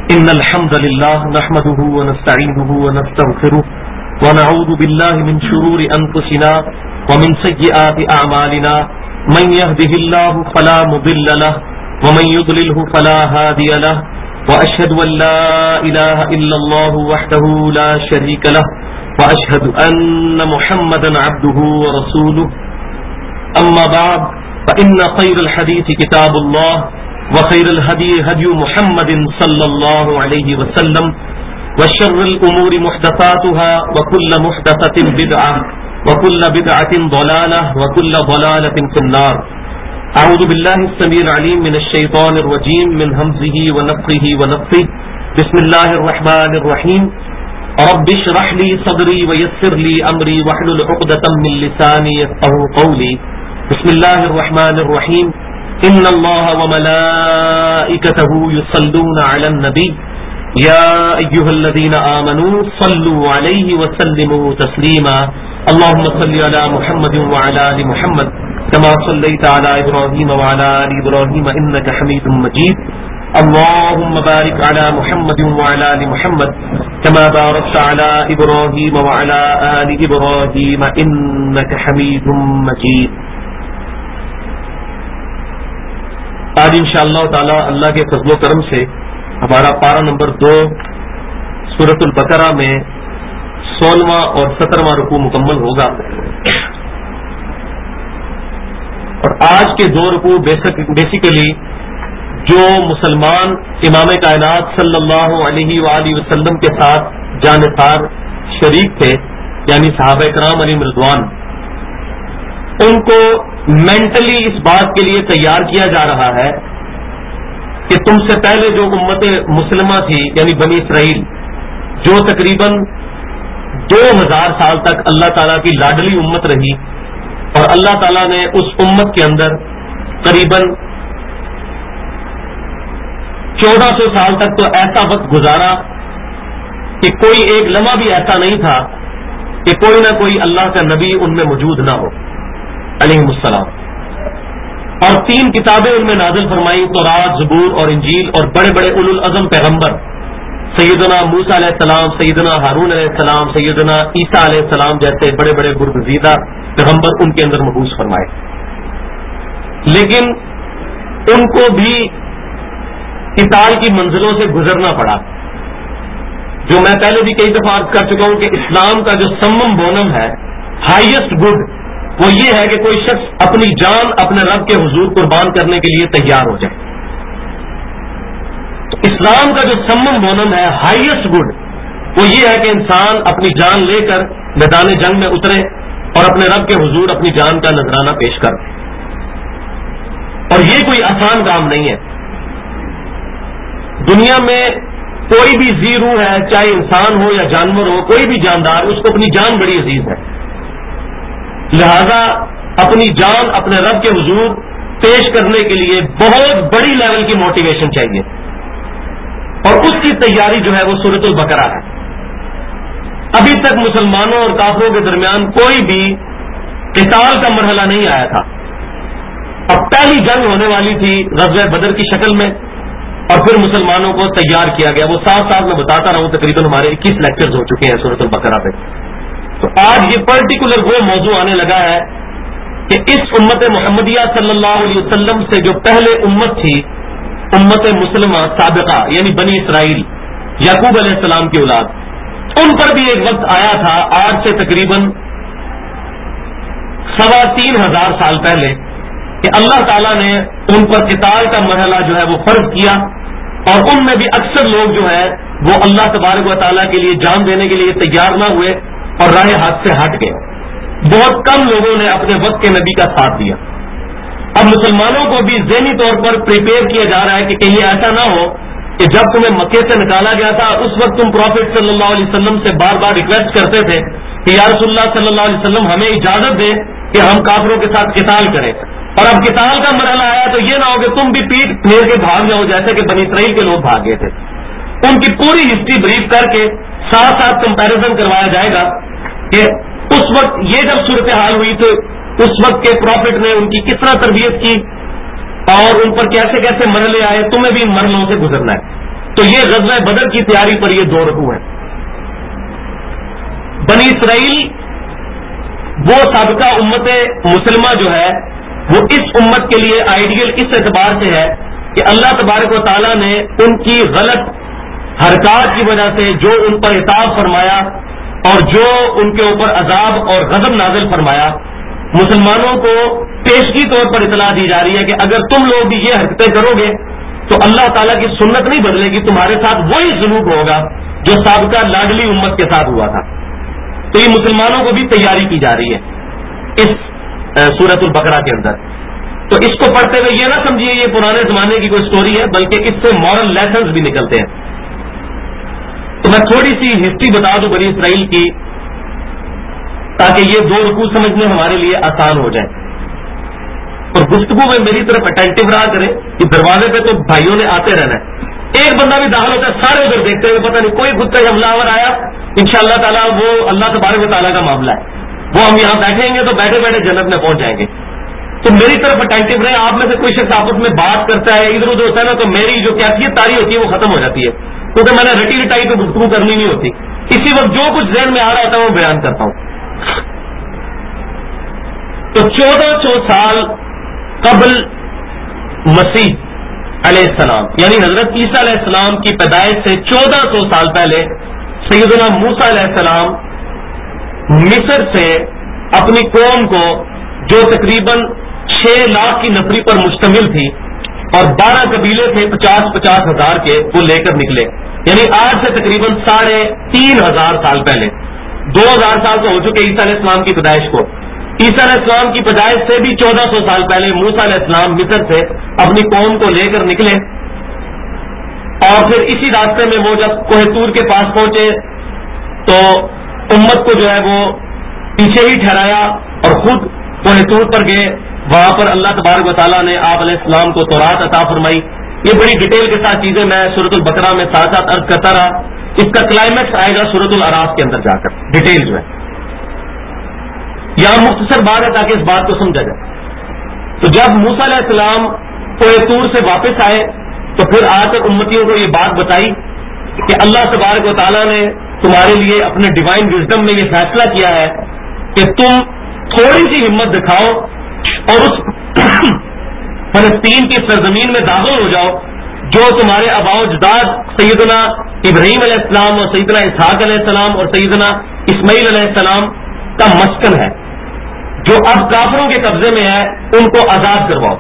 إن الحمد لله نحمده ونستعينه ونستغفره ونعوذ بالله من شرور أنفسنا ومن سيئات أعمالنا من يهده الله فلا مضل له ومن يضلله فلا هادي له وأشهد أن لا إله إلا الله وحده لا شريك له وأشهد أن محمدا عبده ورسوله أما بعد فإن خير الحديث كتاب الله وخير الهدي هدي محمد صلى الله عليه وسلم وشر الأمور محدثاتها وكل محدثة بدعة وكل بدعة ضلالة وكل ضلالة في النار. أعوذ بالله السميع العليم من الشيطان الرجيم من همزه ونفخه ونفثه. بسم الله الرحمن الرحيم. رب اشرح لي صدري ويسر لي أمري واحلل عقدة من لساني يفقهوا قولي. بسم الله الرحمن الرحيم. إن الله وملائكته يصلون على النبي يا أيها الذين آمنوا صلوا عليه وسلموا تسليما. اللهم صل على محمد وعلى آل محمد كما صليت على إبراهيم وعلى آل إبراهيم إنك حميد مجيد. اللهم بارك على محمد وعلى آل محمد كما باركت على إبراهيم وعلى آل إبراهيم إنك حميد مجيد. آج انشاءاللہ تعالی اللہ کے فضل و کرم سے ہمارا پارہ نمبر 2 سورۃ البقرہ میں 16واں اور 17واں رکوع مکمل ہوگا، اور آج کے 2 رکوع بیسیکلی جو مسلمان امام کائنات صلی اللہ علیہ وآلہ وسلم کے ساتھ جانثار شریک تھے، یعنی صحابہ کرام علیہم رضوان، ان کو مینٹلی اس بات کے لیے تیار کیا جا رہا ہے کہ تم سے پہلے جو امت مسلمہ تھی یعنی بنی اسرائیل، جو تقریباً 2000 سال تک اللہ تعالیٰ کی لاڈلی امت رہی، اور اللہ تعالیٰ نے اس امت کے اندر قریباً 1400 سال تک تو ایسا وقت گزارا کہ کوئی ایک لمحہ بھی ایسا نہیں تھا کہ کوئی نہ کوئی اللہ کا نبی ان میں موجود نہ ہو علیہ السلام، اور 3 کتابیں ان میں نازل فرمائی، تورات، زبور اور انجیل، اور بڑے بڑے اولو العزم پیغمبر سیدنا موسیٰ علیہ السلام، سیدنا ہارون علیہ السلام، سیدنا عیسیٰ علیہ السلام جیسے بڑے بڑے برگزیدہ پیغمبر ان کے اندر مبعوث فرمائے، لیکن ان کو بھی قتال کی منزلوں سے گزرنا پڑا. جو میں پہلے بھی کئی دفعہ عرض کر چکا ہوں کہ اسلام کا جو سمم بونم ہے، ہائیسٹ گڈ، وہ یہ ہے کہ کوئی شخص اپنی جان اپنے رب کے حضور قربان کرنے کے لیے تیار ہو جائے. تو اسلام کا جو سمم بونم ہے، ہائیسٹ گڈ، وہ یہ ہے کہ انسان اپنی جان لے کر میدان جنگ میں اترے اور اپنے رب کے حضور اپنی جان کا نذرانہ پیش کر دے. اور یہ کوئی آسان کام نہیں ہے. دنیا میں کوئی بھی ذی روح ہے، چاہے انسان ہو یا جانور ہو، کوئی بھی جاندار، اس کو اپنی جان بڑی عزیز ہے، لہذا اپنی جان اپنے رب کے حضور پیش کرنے کے لیے بہت بڑی لیول کی موٹیویشن چاہیے، اور اس کی تیاری جو ہے وہ سورۃ البقرہ ہے. ابھی تک مسلمانوں اور کافروں کے درمیان کوئی بھی قتال کا مرحلہ نہیں آیا تھا. اب پہلی جنگ ہونے والی تھی غزوہ بدر کی شکل میں، اور پھر مسلمانوں کو تیار کیا گیا. وہ ساتھ میں بتاتا رہا ہوں، تقریباً ہمارے 21 لیکچرز ہو چکے ہیں سورۃ البقرہ پہ. تو آج یہ پرٹیکولر وہ موضوع آنے لگا ہے کہ اس امت محمدیہ صلی اللہ علیہ وسلم سے جو پہلے امت تھی، امت مسلمہ سابقہ یعنی بنی اسرائیل، یعقوب علیہ السلام کی اولاد، ان پر بھی ایک وقت آیا تھا آج سے تقریباً 3500 سال پہلے کہ اللہ تعالیٰ نے ان پر قتال کا مرحلہ جو ہے وہ فرض کیا، اور ان میں بھی اکثر لوگ جو ہے وہ اللہ تبارک و تعالیٰ کے لیے جان دینے کے لیے تیار نہ ہوئے اور راہ ہاتھ سے ہٹ گئے. بہت کم لوگوں نے اپنے وقت کے نبی کا ساتھ دیا. اب مسلمانوں کو بھی ذہنی طور پر پریپیئر کیا جا رہا ہے کہ کہیں ایسا نہ ہو کہ جب تمہیں مکے سے نکالا گیا تھا اس وقت تم پروفیٹ صلی اللہ علیہ وسلم سے بار بار ریکویسٹ کرتے تھے کہ یا رسول اللہ صلی اللہ علیہ وسلم ہمیں اجازت دیں کہ ہم کافروں کے ساتھ قتال کریں، اور اب قتال کا مرحلہ آیا تو یہ نہ ہو کہ تم بھی پیٹ پھیر کے بھاگ جاؤ جیسے کہ بنی اسرائیل کے لوگ بھاگ گئے تھے. ان کی پوری ہسٹری بریف کر کے ساتھ ساتھ کمپیریزن کروایا جائے گا کہ اس وقت یہ جب صورتحال ہوئی تو اس وقت کے پروفٹ نے ان کی کس طرح تربیت کی اور ان پر کیسے کیسے مرحلے آئے، تمہیں بھی ان مرحلوں سے گزرنا ہے. تو یہ غزوہ بدر کی تیاری پر یہ 2 رکوع ہیں. بنی اسرائیل وہ سابقہ امت مسلمہ جو ہے وہ اس امت کے لیے آئیڈیل اس اعتبار سے ہے کہ اللہ تبارک و تعالیٰ نے ان کی غلط حرکات کی وجہ سے جو ان پر عتاب فرمایا اور جو ان کے اوپر عذاب اور غضب نازل فرمایا، مسلمانوں کو پیشگی طور پر اطلاع دی جا رہی ہے کہ اگر تم لوگ بھی یہ حرکتیں کرو گے تو اللہ تعالیٰ کی سنت نہیں بدلے گی، تمہارے ساتھ وہی سلوک ہوگا جو سابقہ لاڈلی امت کے ساتھ ہوا تھا. تو یہ مسلمانوں کو بھی تیاری کی جا رہی ہے اس سورۃ البقرہ کے اندر. تو اس کو پڑھتے ہوئے یہ نہ سمجھیے یہ پرانے زمانے کی کوئی سٹوری ہے، بلکہ اس سے مورل لیسنز بھی نکلتے ہیں. تو میں تھوڑی سی ہسٹری بتا دوں بنی اسرائیل کی تاکہ یہ 2 رکوع سمجھنے ہمارے لیے آسان ہو جائے. اور گفتگو میں میری طرف اٹینٹو رہا کرے کہ دروازے پہ تو بھائیوں نے آتے رہنا ہے، ایک بندہ بھی داخل ہوتا ہے سارے ادھر دیکھتے ہوئے پتہ نہیں کوئی خود کا حملہ آور آیا، انشاءاللہ تعالیٰ وہ اللہ تبارک و تعالیٰ کا معاملہ ہے، وہ ہم یہاں بیٹھیں گے تو بیٹھے بیٹھے جنت میں پہنچ جائیں گے. تو میری طرف اٹینٹو رہے. آپ میں سے کوئی شخص آپس میں بات کرتا ہے ادھر ادھر ہوتا ہے نا تو میری جو کیفیت تاری ہوتی ہے وہ ختم ہو جاتی ہے، کیونکہ میں نے رٹی رٹائی تو گفتگو کرنی نہیں ہوتی، اسی وقت جو کچھ ذہن میں آ رہا ہوتا ہے وہ بیان کرتا ہوں. تو 1400 سال قبل مسیح علیہ السلام یعنی حضرت عیسیٰ علیہ السلام کی پیدائش سے 1400 سال پہلے سیدنا موسیٰ علیہ السلام مصر سے اپنی قوم کو جو تقریباً 6 لاکھ کی نفری پر مشتمل تھی اور 12 قبیلے تھے 50-50 ہزار کے، وہ لے کر نکلے. یعنی آج سے تقریباً 3,500 سال پہلے 2000 سال تو ہو چکے عیسیٰ علیہ السلام کی پیدائش کو. عیسیٰ علیہ السلام کی پیدائش سے بھی 1400 سال پہلے موسیٰ علیہ السلام مصر سے اپنی قوم کو لے کر نکلے اور پھر اسی راستے میں وہ جب کوہ طور کے پاس پہنچے تو امت کو جو ہے وہ پیچھے ہی ٹھہرایا اور خود کوہ طور پر گئے. وہاں پر اللہ تبارک و تعالیٰ نے آپ علیہ السلام کو تورات عطا فرمائی. یہ بڑی ڈیٹیل کے ساتھ چیزیں میں سورۃ البقرہ میں ساتھ ساتھ عرض کرتا رہا. اس کا کلائمیکس آئے گا سورۃ الاعراف کے اندر جا کر، ڈیٹیل جو ہے. یہاں مختصر بات ہے تاکہ اس بات کو سمجھا جائے. تو جب موسیٰ علیہ السلام کوہ طور سے واپس آئے تو پھر آ کر امتیوں کو یہ بات بتائی کہ اللہ تبارک و تعالیٰ نے تمہارے لیے اپنے ڈیوائن وزڈم میں یہ فیصلہ کیا ہے کہ تم تھوڑی سی ہمت دکھاؤ اور اس فلسطین کی سرزمین میں داخل ہو جاؤ جو تمہارے آباء و اجداد سیدنا ابراہیم علیہ السلام اور سیدنا اسحاق علیہ السلام اور سیدنا اسماعیل علیہ السلام کا مسکن ہے، جو اب کافروں کے قبضے میں ہے، ان کو آزاد کرواؤ.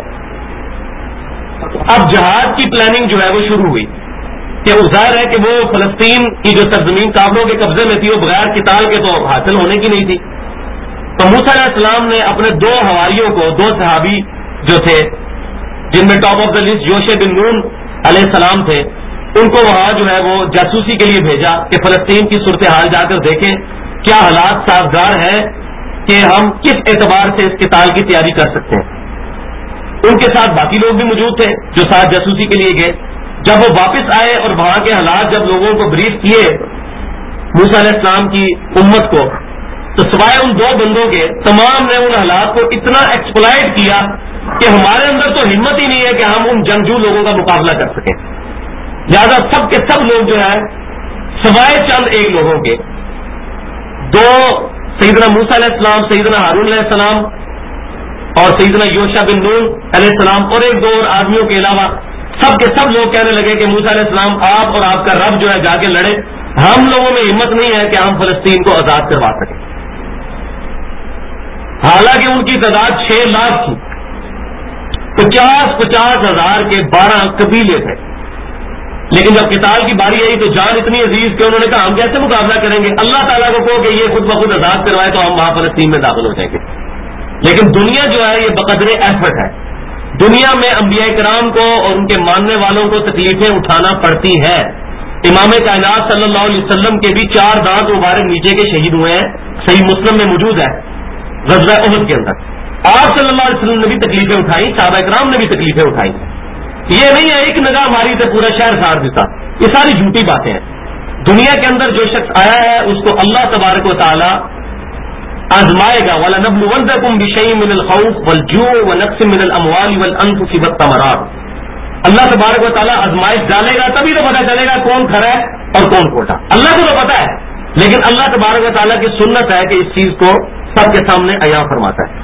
اب جہاد کی پلاننگ جو ہے وہ شروع ہوئی کہ ظاہر ہے کہ وہ فلسطین کی جو سرزمین کافروں کے قبضے میں تھی وہ بغیر قتال کے تو حاصل ہونے کی نہیں تھی. تو موسیٰ علیہ السلام نے اپنے 2 حواریوں کو، 2 صحابی جو تھے جن میں ٹاپ آف دا لسٹ یوشع بن نون علیہ السلام تھے، ان کو وہاں جو ہے وہ جاسوسی کے لیے بھیجا کہ فلسطین کی صورتحال جا کر دیکھیں کیا حالات سازگار ہیں کہ ہم کس اعتبار سے اس قتال کی تیاری کر سکتے ہیں. ان کے ساتھ باقی لوگ بھی موجود تھے جو ساتھ جاسوسی کے لیے گئے. جب وہ واپس آئے اور وہاں کے حالات جب لوگوں کو بریف کیے موسیٰ علیہ السلام کی امت کو، تو سوائے ان 2 بندوں کے تمام نے ان حالات کو اتنا ایکسپلائٹ کیا کہ ہمارے اندر تو ہمت ہی نہیں ہے کہ ہم ان جنگجو لوگوں کا مقابلہ کر سکیں. لہٰذا سب کے سب لوگ جو ہے سوائے چند ایک لوگوں کے، 2 سیدنا موسیٰ علیہ السلام، سیدنا ہارون علیہ السلام اور سیدنا یوشع بن نون علیہ السلام اور 1-2 اور آدمیوں کے علاوہ سب کے سب لوگ کہنے لگے کہ موسیٰ علیہ السلام آپ اور آپ کا رب جو ہے جا کے لڑے، ہم لوگوں میں ہمت نہیں ہے کہ ہم فلسطین کو آزاد کروا سکیں. حالانکہ ان کی تعداد 6 لاکھ تھی، 50-50 ہزار کے 12 قبیلے تھے. لیکن جب قتال کی باری آئی تو جان اتنی عزیز کہ انہوں نے کہا ہم کیسے مقابلہ کریں گے، اللہ تعالیٰ کو کہو کہ یہ خود بخود آزاد کروائے تو ہم وہاں فلسطین میں داخل ہو جائیں گے. لیکن دنیا جو ہے یہ بقدر ایفرٹ ہے. دنیا میں انبیاء کرام کو اور ان کے ماننے والوں کو تکلیفیں اٹھانا پڑتی ہیں. امام کائنات صلی اللہ علیہ وسلم کے بھی 4 دانت مبارک نیچے کے شہید ہوئے ہیں، صحیح مسلم میں موجود ہے غزوہ احد کے اندر. آپ صلی اللہ علیہ وسلم نے بھی تکلیفیں اٹھائی، صحابہ کرام نے بھی تکلیفیں اٹھائی. یہ نہیں ہے ایک نگاہ ماری تو پورا شہر سار دیتا، یہ ساری جھوٹی باتیں ہیں. دنیا کے اندر جو شخص آیا ہے اس کو اللہ تبارک و تعالی آزمائے گا. وَلَنَبْلُوَنَّكُمْ بِشَيْءٍ مِّنَ الْخَوْفِ وَالْجُوعِ وَنَقْصٍ مِّنَ الْأَمْوَالِ وَالْأَنفُسِ وَالثَّمَرَاتِ. اللہ تبارک و تعالیٰ آزمائش ڈالے گا تبھی تو پتہ چلے گا کون کھرا ہے اور کون کھوٹا. اللہ کو تو پتا ہے، لیکن اللہ تبارک و تعالیٰ کی سنت ہے کہ اس چیز کو سب کے سامنے عیاں فرماتا ہے.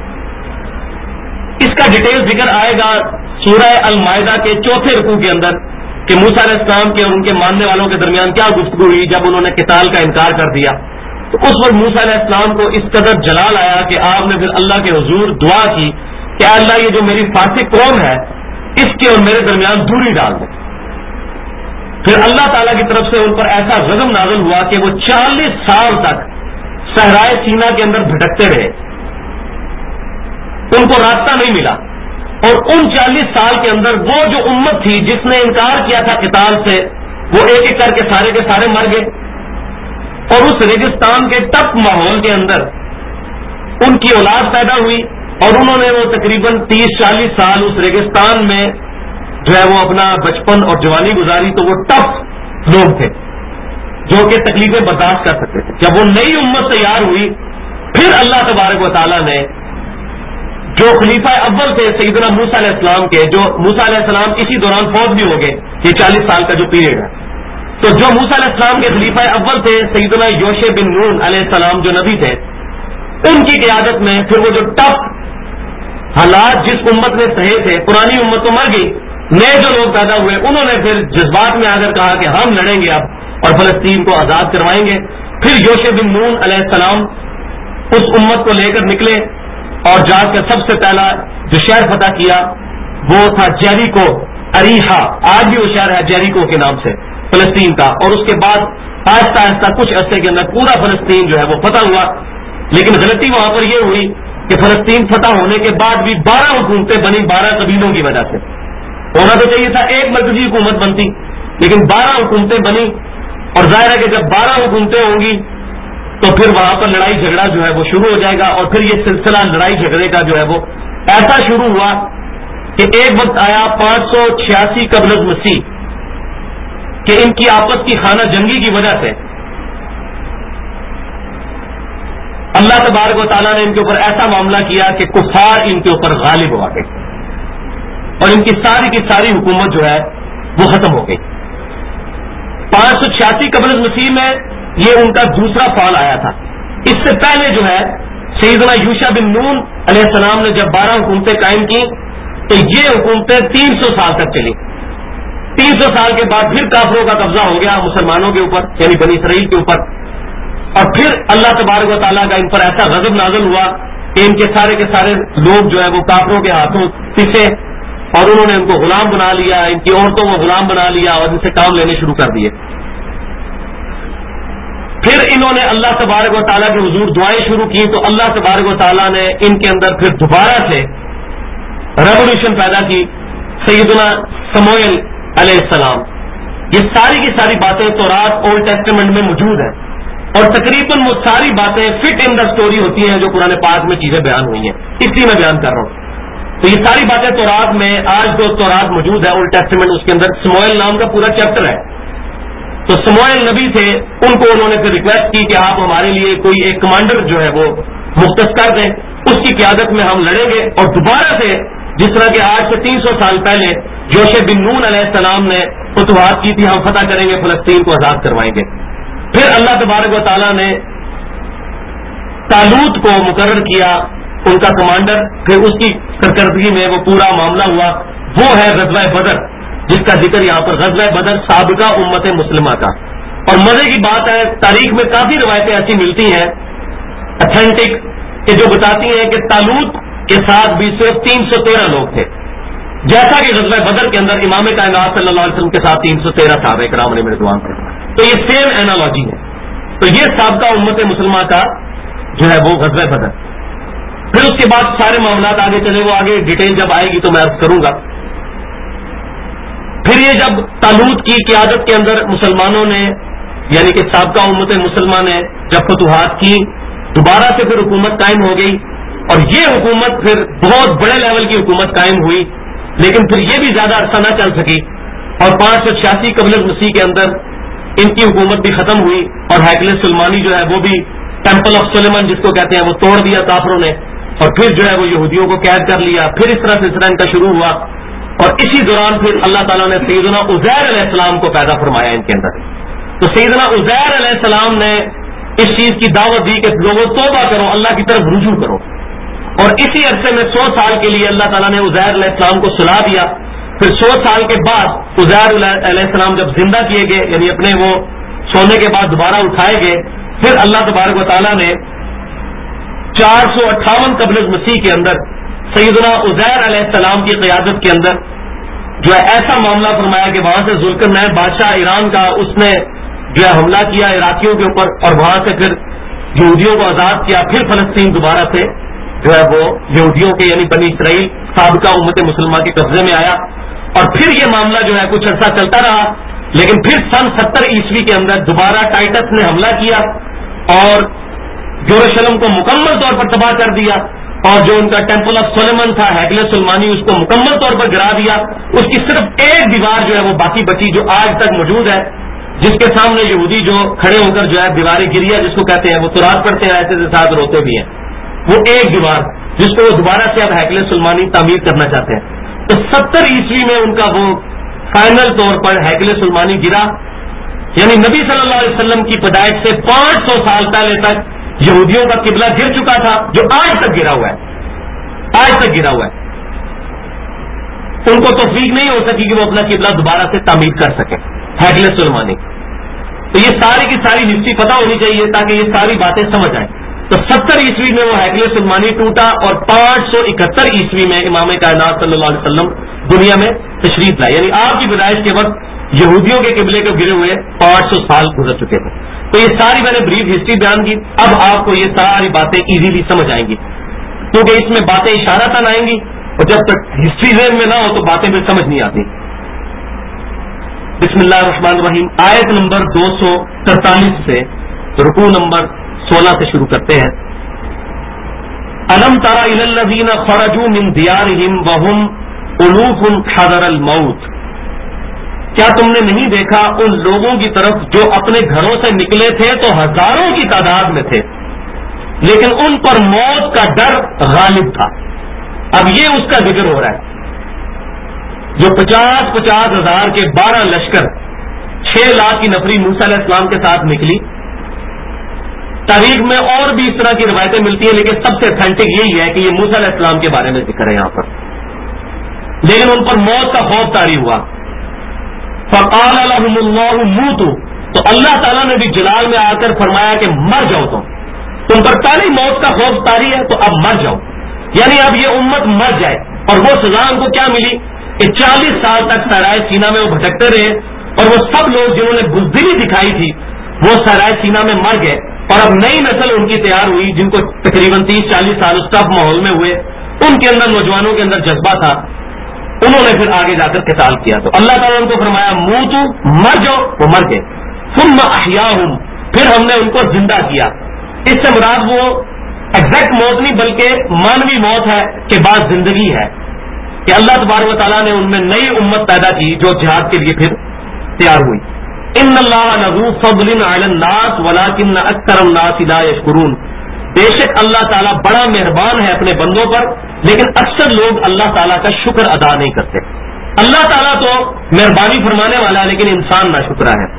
اس کا ڈیٹیل ذکر آئے گا سورہ المائدہ کے 4 رکوع کے اندر کہ موسیٰ علیہ السلام کے اور ان کے ماننے والوں کے درمیان کیا گفتگو ہوئی جب انہوں نے قتال کا انکار کر دیا. تو اس وقت موسیٰ علیہ السلام کو اس قدر جلال آیا کہ آپ نے پھر اللہ کے حضور دعا کی کہ اے اللہ یہ جو میری فاسق قوم ہے اس کے اور میرے درمیان دوری ڈال دیں. پھر اللہ تعالیٰ کی طرف سے ان پر ایسا غضب نازل ہوا کہ وہ 40 سال تک صحرائے سینا کے اندر بھٹکتے رہے، ان کو راستہ نہیں ملا. اور ان 40 سال کے اندر وہ جو امت تھی جس نے انکار کیا تھا قتال سے، وہ ایک ایک کر کے سارے مر گئے. اور اس ریگستان کے ٹف ماحول کے اندر ان کی اولاد پیدا ہوئی اور انہوں نے وہ تقریباً 30-40 سال اس ریگستان میں جو ہے وہ اپنا بچپن اور جوانی گزاری. تو وہ ٹف لوگ تھے جو کہ تکلیفیں برداشت کر سکتے تھے. جب وہ نئی امت تیار ہوئی پھر اللہ تبارک و تعالیٰ نے جو خلیفہ اول تھے سیدنا موسیٰ علیہ السلام کے، جو موسیٰ علیہ السلام اسی دوران فوت بھی ہو گئے، یہ 40 سال کا جو پیریڈ ہے، تو جو موسیٰ علیہ السلام کے خلیفہ اول تھے سیدنا یوشع بن نون علیہ السلام جو نبی تھے، ان کی قیادت میں پھر وہ جو ٹف حالات جس امت نے سہے تھے، پرانی امت تو مر گئی، نئے جو لوگ پیدا ہوئے انہوں نے پھر جذبات میں آ کر کہا کہ ہم لڑیں گے اب اور فلسطین کو آزاد کروائیں گے. پھر یوشع بن نون علیہ السلام اس امت کو لے کر نکلے اور جا کر سب سے پہلا جو شہر فتح کیا وہ تھا جیریکو اریحا، آج بھی وہ شہر ہے جیریکو کے نام سے فلسطین کا. اور اس کے بعد آہستہ آہستہ کچھ عرصے کے اندر پورا فلسطین جو ہے وہ فتح ہوا. لیکن غلطی وہاں پر یہ ہوئی کہ فلسطین فتح ہونے کے بعد بھی 12 حکومتیں بنی 12 قبیلوں کی وجہ سے. ہونا تو چاہیے تھا ایک مرکزی حکومت بنتی، لیکن 12 حکومتیں بنی. اور ظاہر ہے کہ جب 12 حکومتیں ہوں گی تو پھر وہاں پر لڑائی جھگڑا جو ہے وہ شروع ہو جائے گا. اور پھر یہ سلسلہ لڑائی جھگڑے کا جو ہے وہ ایسا شروع ہوا کہ ایک وقت آیا 586 قبل از مسیح کہ ان کی آپس کی خانہ جنگی کی وجہ سے اللہ تبارک و تعالیٰ نے ان کے اوپر ایسا معاملہ کیا کہ کفار ان کے اوپر غالب ہو گئے اور ان کی ساری حکومت جو ہے وہ ختم ہو گئی. 586 قبل از مسیح میں یہ ان کا دوسرا فال آیا تھا. اس سے پہلے جو ہے سیدنا یوشع بن نون علیہ السلام نے جب 12 حکومتیں قائم کی تو یہ حکومتیں 300 سال تک چلی. 300 سال کے بعد پھر کافروں کا قبضہ ہو گیا مسلمانوں کے اوپر، یعنی بنی اسرائیل کے اوپر. اور پھر اللہ تبارک و تعالیٰ کا ان پر ایسا غضب نازل ہوا کہ ان کے سارے لوگ جو ہے وہ کافروں کے ہاتھوں پسے اور انہوں نے ان کو غلام بنا لیا، ان کی عورتوں کو غلام بنا لیا اور ان سے کام لینے شروع کر دیے. پھر انہوں نے اللہ تبارک و تعالیٰ کے حضور دعائیں شروع کی تو اللہ تبارک و تعالیٰ نے ان کے اندر پھر دوبارہ سے ریولیوشن پیدا کی. سیدنا سموئیل علیہ السلام، یہ ساری کی ساری باتیں تورات اولڈ ٹیسٹمنٹ میں موجود ہیں اور تقریباً وہ ساری باتیں فٹ ان دا اسٹوری ہوتی ہیں جو قرآن پاک میں چیزیں بیان ہوئی ہیں، اس لیے میں بیان کر رہا ہوں. تو یہ ساری باتیں تورات میں، آج جو تورات موجود ہے اولڈ ٹیسٹمنٹ، اس کے اندر سموئیل نام کا پورا چیپٹر ہے. تو سموئیل نبی تھے، ان کو انہوں نے پھر ریکویسٹ کی کہ آپ ہمارے لیے کوئی ایک کمانڈر جو ہے وہ مختص کر دیں، اس کی قیادت میں ہم لڑیں گے اور دوبارہ سے جس طرح کہ آج سے 300 سال پہلے یوشع بن نون علیہ السلام نے فتوحات کی تھی، ہم فتح کریں گے، فلسطین کو آزاد کروائیں گے. پھر اللہ تبارک و تعالیٰ نے طالوت کو مقرر کیا ان کا کمانڈر. پھر اس کی سرکردگی میں وہ پورا معاملہ ہوا. وہ ہے غزوہ بدر جس کا ذکر یہاں پر، غزوہ بدر سابقہ امت مسلمہ کا. اور مزے کی بات ہے تاریخ میں کافی روایتیں ایسی ملتی ہیں اتھینٹک کہ جو بتاتی ہیں کہ طالوت کے ساتھ بھی صرف 313 لوگ تھے، جیسا کہ غزوہ بدر کے اندر امام کائنات صلی اللہ علیہ وسلم کے ساتھ 313 صحابہ کرام علیہ رضوان تھے. تو یہ سیم اینالوجی ہے. تو یہ سابقہ امت مسلمہ کا جو ہے وہ غزوہ بدر. پھر اس کے بعد سارے معاملات آگے چلے، وہ آگے ڈیٹیل جب آئے گی تو میں عرض کروں گا. پھر یہ جب طالوت کی قیادت کے اندر مسلمانوں نے یعنی کہ سابقہ امت مسلمہ نے جب فتوحات کی، دوبارہ سے پھر حکومت قائم ہو گئی اور یہ حکومت پھر بہت بڑے لیول کی حکومت قائم ہوئی. لیکن پھر یہ بھی زیادہ عرصہ نہ چل سکی اور 586 قبل مسیح کے اندر ان کی حکومت بھی ختم ہوئی اور ہیکل سلمانی جو ہے وہ بھی ٹیمپل آف سلیمان جس کو کہتے ہیں وہ توڑ دیا کافروں نے اور پھر جو ہے وہ یہودیوں کو قید کر لیا. پھر اس طرح سلسلہ ان کا شروع ہوا اور اسی دوران پھر اللہ تعالیٰ نے سیدنا عزیر علیہ السلام کو پیدا فرمایا ان کے اندر. تو سیدنا عزیر علیہ السلام نے اس چیز کی دعوت دی کہ لوگوں توبہ کرو، اللہ کی طرف رجوع کرو. اور اسی عرصے میں 100 سال کے لیے اللہ تعالیٰ نے عزیر علیہ السلام کو سلا دیا. پھر 100 سال کے بعد عزیر علیہ السلام جب زندہ کیے گئے، یعنی اپنے وہ سونے کے بعد دوبارہ اٹھائے گئے، پھر اللہ تبارک و تعالیٰ نے 458 قبل مسیح کے اندر سیدنا عزیر علیہ السلام کی قیادت کے اندر جو ہے ایسا معاملہ فرمایا کہ وہاں سے ذوالقرنین بادشاہ ایران کا اس نے جو ہے حملہ کیا عراقیوں کے اوپر، اور وہاں سے پھر یہودیوں کو آزاد کیا. پھر فلسطین دوبارہ سے جو ہے وہ یہودیوں کے یعنی بنی اسرائیل سابقہ امت مسلمہ کے قبضے میں آیا. اور پھر یہ معاملہ جو ہے کچھ عرصہ چلتا رہا، لیکن پھر سن 70 عیسوی کے اندر دوبارہ ٹائٹس نے حملہ کیا اور یروشلم کو مکمل طور پر تباہ کر دیا. اور جو ان کا ٹیمپل آف سلیمان تھا، ہیکل سلمانی، اس کو مکمل طور پر گرا دیا. اس کی صرف ایک دیوار جو ہے وہ باقی بچی، جو آج تک موجود ہے، جس کے سامنے یہودی جو کھڑے ہو کر جو ہے دیوار گریہ جس کو کہتے ہیں، وہ تراث پڑھتے ہیں، ایسے ساتھ روتے بھی ہیں. وہ ایک دیوار جس کو وہ دوبارہ سے اب ہیکل سلمانی تعمیر کرنا چاہتے ہیں. تو 70 عیسوی میں ان کا وہ فائنل طور پر ہیکل سلمانی گرا. یعنی نبی صلی اللہ علیہ وسلم کی پیدائش سے 500 سال پہلے تک یہودیوں کا قبلہ گر چکا تھا، جو آج تک گرا ہوا ہے، آج تک گرا ہوا ہے. ان کو توفیق نہیں ہو سکی کہ وہ اپنا قبلہ دوبارہ سے تعمیر کر سکیں ہیکل سلمانی. تو یہ ساری کی ساری ہسٹری پتہ ہونی چاہیے تاکہ یہ ساری باتیں سمجھ آئیں. تو 70 عیسوی میں وہ ہیکل سلمانی ٹوٹا اور 571 عیسوی میں امام کائنات صلی اللہ علیہ وسلم دنیا میں تشریف لائے. یعنی آپ کی پیدائش کے وقت یہودیوں کے قبلے کو گرے ہوئے 500 سال گزر چکے تھے. تو یہ ساری میں نے بریف ہسٹری بیان کی. اب آپ کو یہ ساری باتیں ایزیلی سمجھ آئیں گی کیونکہ اس میں باتیں اشارتاً آئیں گی، اور جب تک ہسٹری ذہن میں نہ ہو تو باتیں پھر سمجھ نہیں آتی. بسم اللہ الرحمن الرحیم. آیت نمبر 243 سے رکوع نمبر 16 سے شروع کرتے ہیں. الم تر الی الذین خرجوا من دیارہم وہم الوف حذر الموت. کیا تم نے نہیں دیکھا ان لوگوں کی طرف جو اپنے گھروں سے نکلے تھے تو ہزاروں کی تعداد میں تھے، لیکن ان پر موت کا ڈر غالب تھا. اب یہ اس کا ذکر ہو رہا ہے جو 50 ہزار کے 12 لشکر 6 لاکھ کی نفری موسیٰ علیہ السلام کے ساتھ نکلی. تاریخ میں اور بھی اس طرح کی روایتیں ملتی ہیں، لیکن سب سے اتھینٹک یہی ہے کہ یہ موسیٰ علیہ السلام کے بارے میں ذکر ہے یہاں پر. لیکن ان پر موت کا خوف طاری ہوا. فقال لهم الله موتوا. تو اللہ تعالیٰ نے بھی جلال میں آ کر فرمایا کہ مر جاؤ. تم پر پہلے موت کا خوف طاری ہے تو اب مر جاؤ. یعنی اب یہ امت مر جائے. اور وہ سزا ان کو کیا ملی کہ 40 سال تک سرائے سینا میں وہ بھٹکتے رہے، اور وہ سب لوگ جنہوں نے بزدلی دکھائی تھی وہ سرائے سینا میں مر گئے. اور اب نئی نسل ان کی تیار ہوئی جن کو تقریباً 30-40 سال اس ٹف ماحول میں ہوئے. ان کے اندر نوجوانوں کے اندر جذبہ تھا، انہوں نے پھر آگے جا کر قتال کیا. تو اللہ تعالیٰ نے ان کو فرمایا موتو، مر جاؤ. وہ مر گئے. ثم احیاہم، پھر ہم نے ان کو زندہ کیا. اس سے مراد وہ ایگزیکٹ موت نہیں بلکہ مانوی موت ہے کہ بعد زندگی ہے کہ اللہ تبارک و تعالیٰ نے ان میں نئی امت پیدا کی جو جہاد کے لیے پھر تیار ہوئی. ان اللہ لذو فضل علی الناس ولکن اکثر الناس لا یشکرون. بے شک اللہ تعالیٰ بڑا مہربان ہے اپنے بندوں پر، لیکن اکثر لوگ اللہ تعالیٰ کا شکر ادا نہیں کرتے. اللہ تعالیٰ تو مہربانی فرمانے والا ہے لیکن انسان ناشکرا ہے.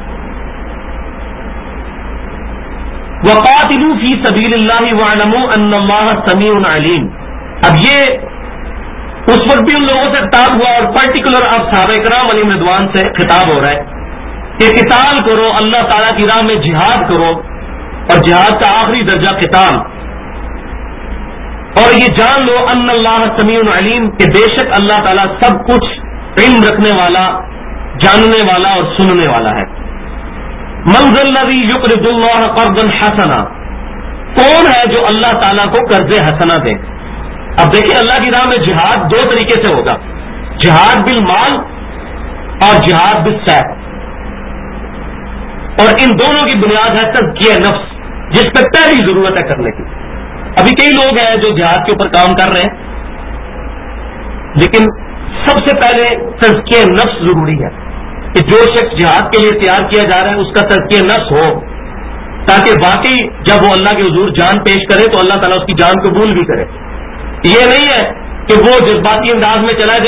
وقاتلوا فی سبیل اللہ واعلموا ان اللہ سمیع علیم. اب یہ اس وقت بھی ان لوگوں سے خطاب ہوا اور پرٹیکولر اب صحابہ کرام علیہم رضوان سے خطاب ہو رہا ہے کہ قتال کرو، اللہ تعالیٰ کی راہ میں جہاد کرو، اور جہاد کا آخری درجہ قتال. اور یہ جان لو ان اللہ سمیع علیم کہ بے شک اللہ تعالیٰ سب کچھ علم رکھنے والا، جاننے والا اور سننے والا ہے. من ذا الذی یقرض اللہ قرضا حسنا. کون ہے جو اللہ تعالیٰ کو قرض حسنا دے؟ اب دیکھیں اللہ کی راہ میں جہاد دو طریقے سے ہوگا، جہاد بالمال اور جہاد بالسیف. اور ان دونوں کی بنیاد ہے تزکیہ نفس، جس پہ پہلی ضرورت ہے کرنے کی. ابھی کئی لوگ ہیں جو جہاد کے اوپر کام کر رہے ہیں، لیکن سب سے پہلے تزکیہ نفس ضروری ہے کہ جو شخص جہاد کے لیے تیار کیا جا رہا ہے اس کا تزکیہ نفس ہو، تاکہ واقعی جب وہ اللہ کے حضور جان پیش کرے تو اللہ تعالیٰ اس کی جان قبول بھی کرے. یہ نہیں ہے کہ وہ جذباتی انداز میں چلا جائے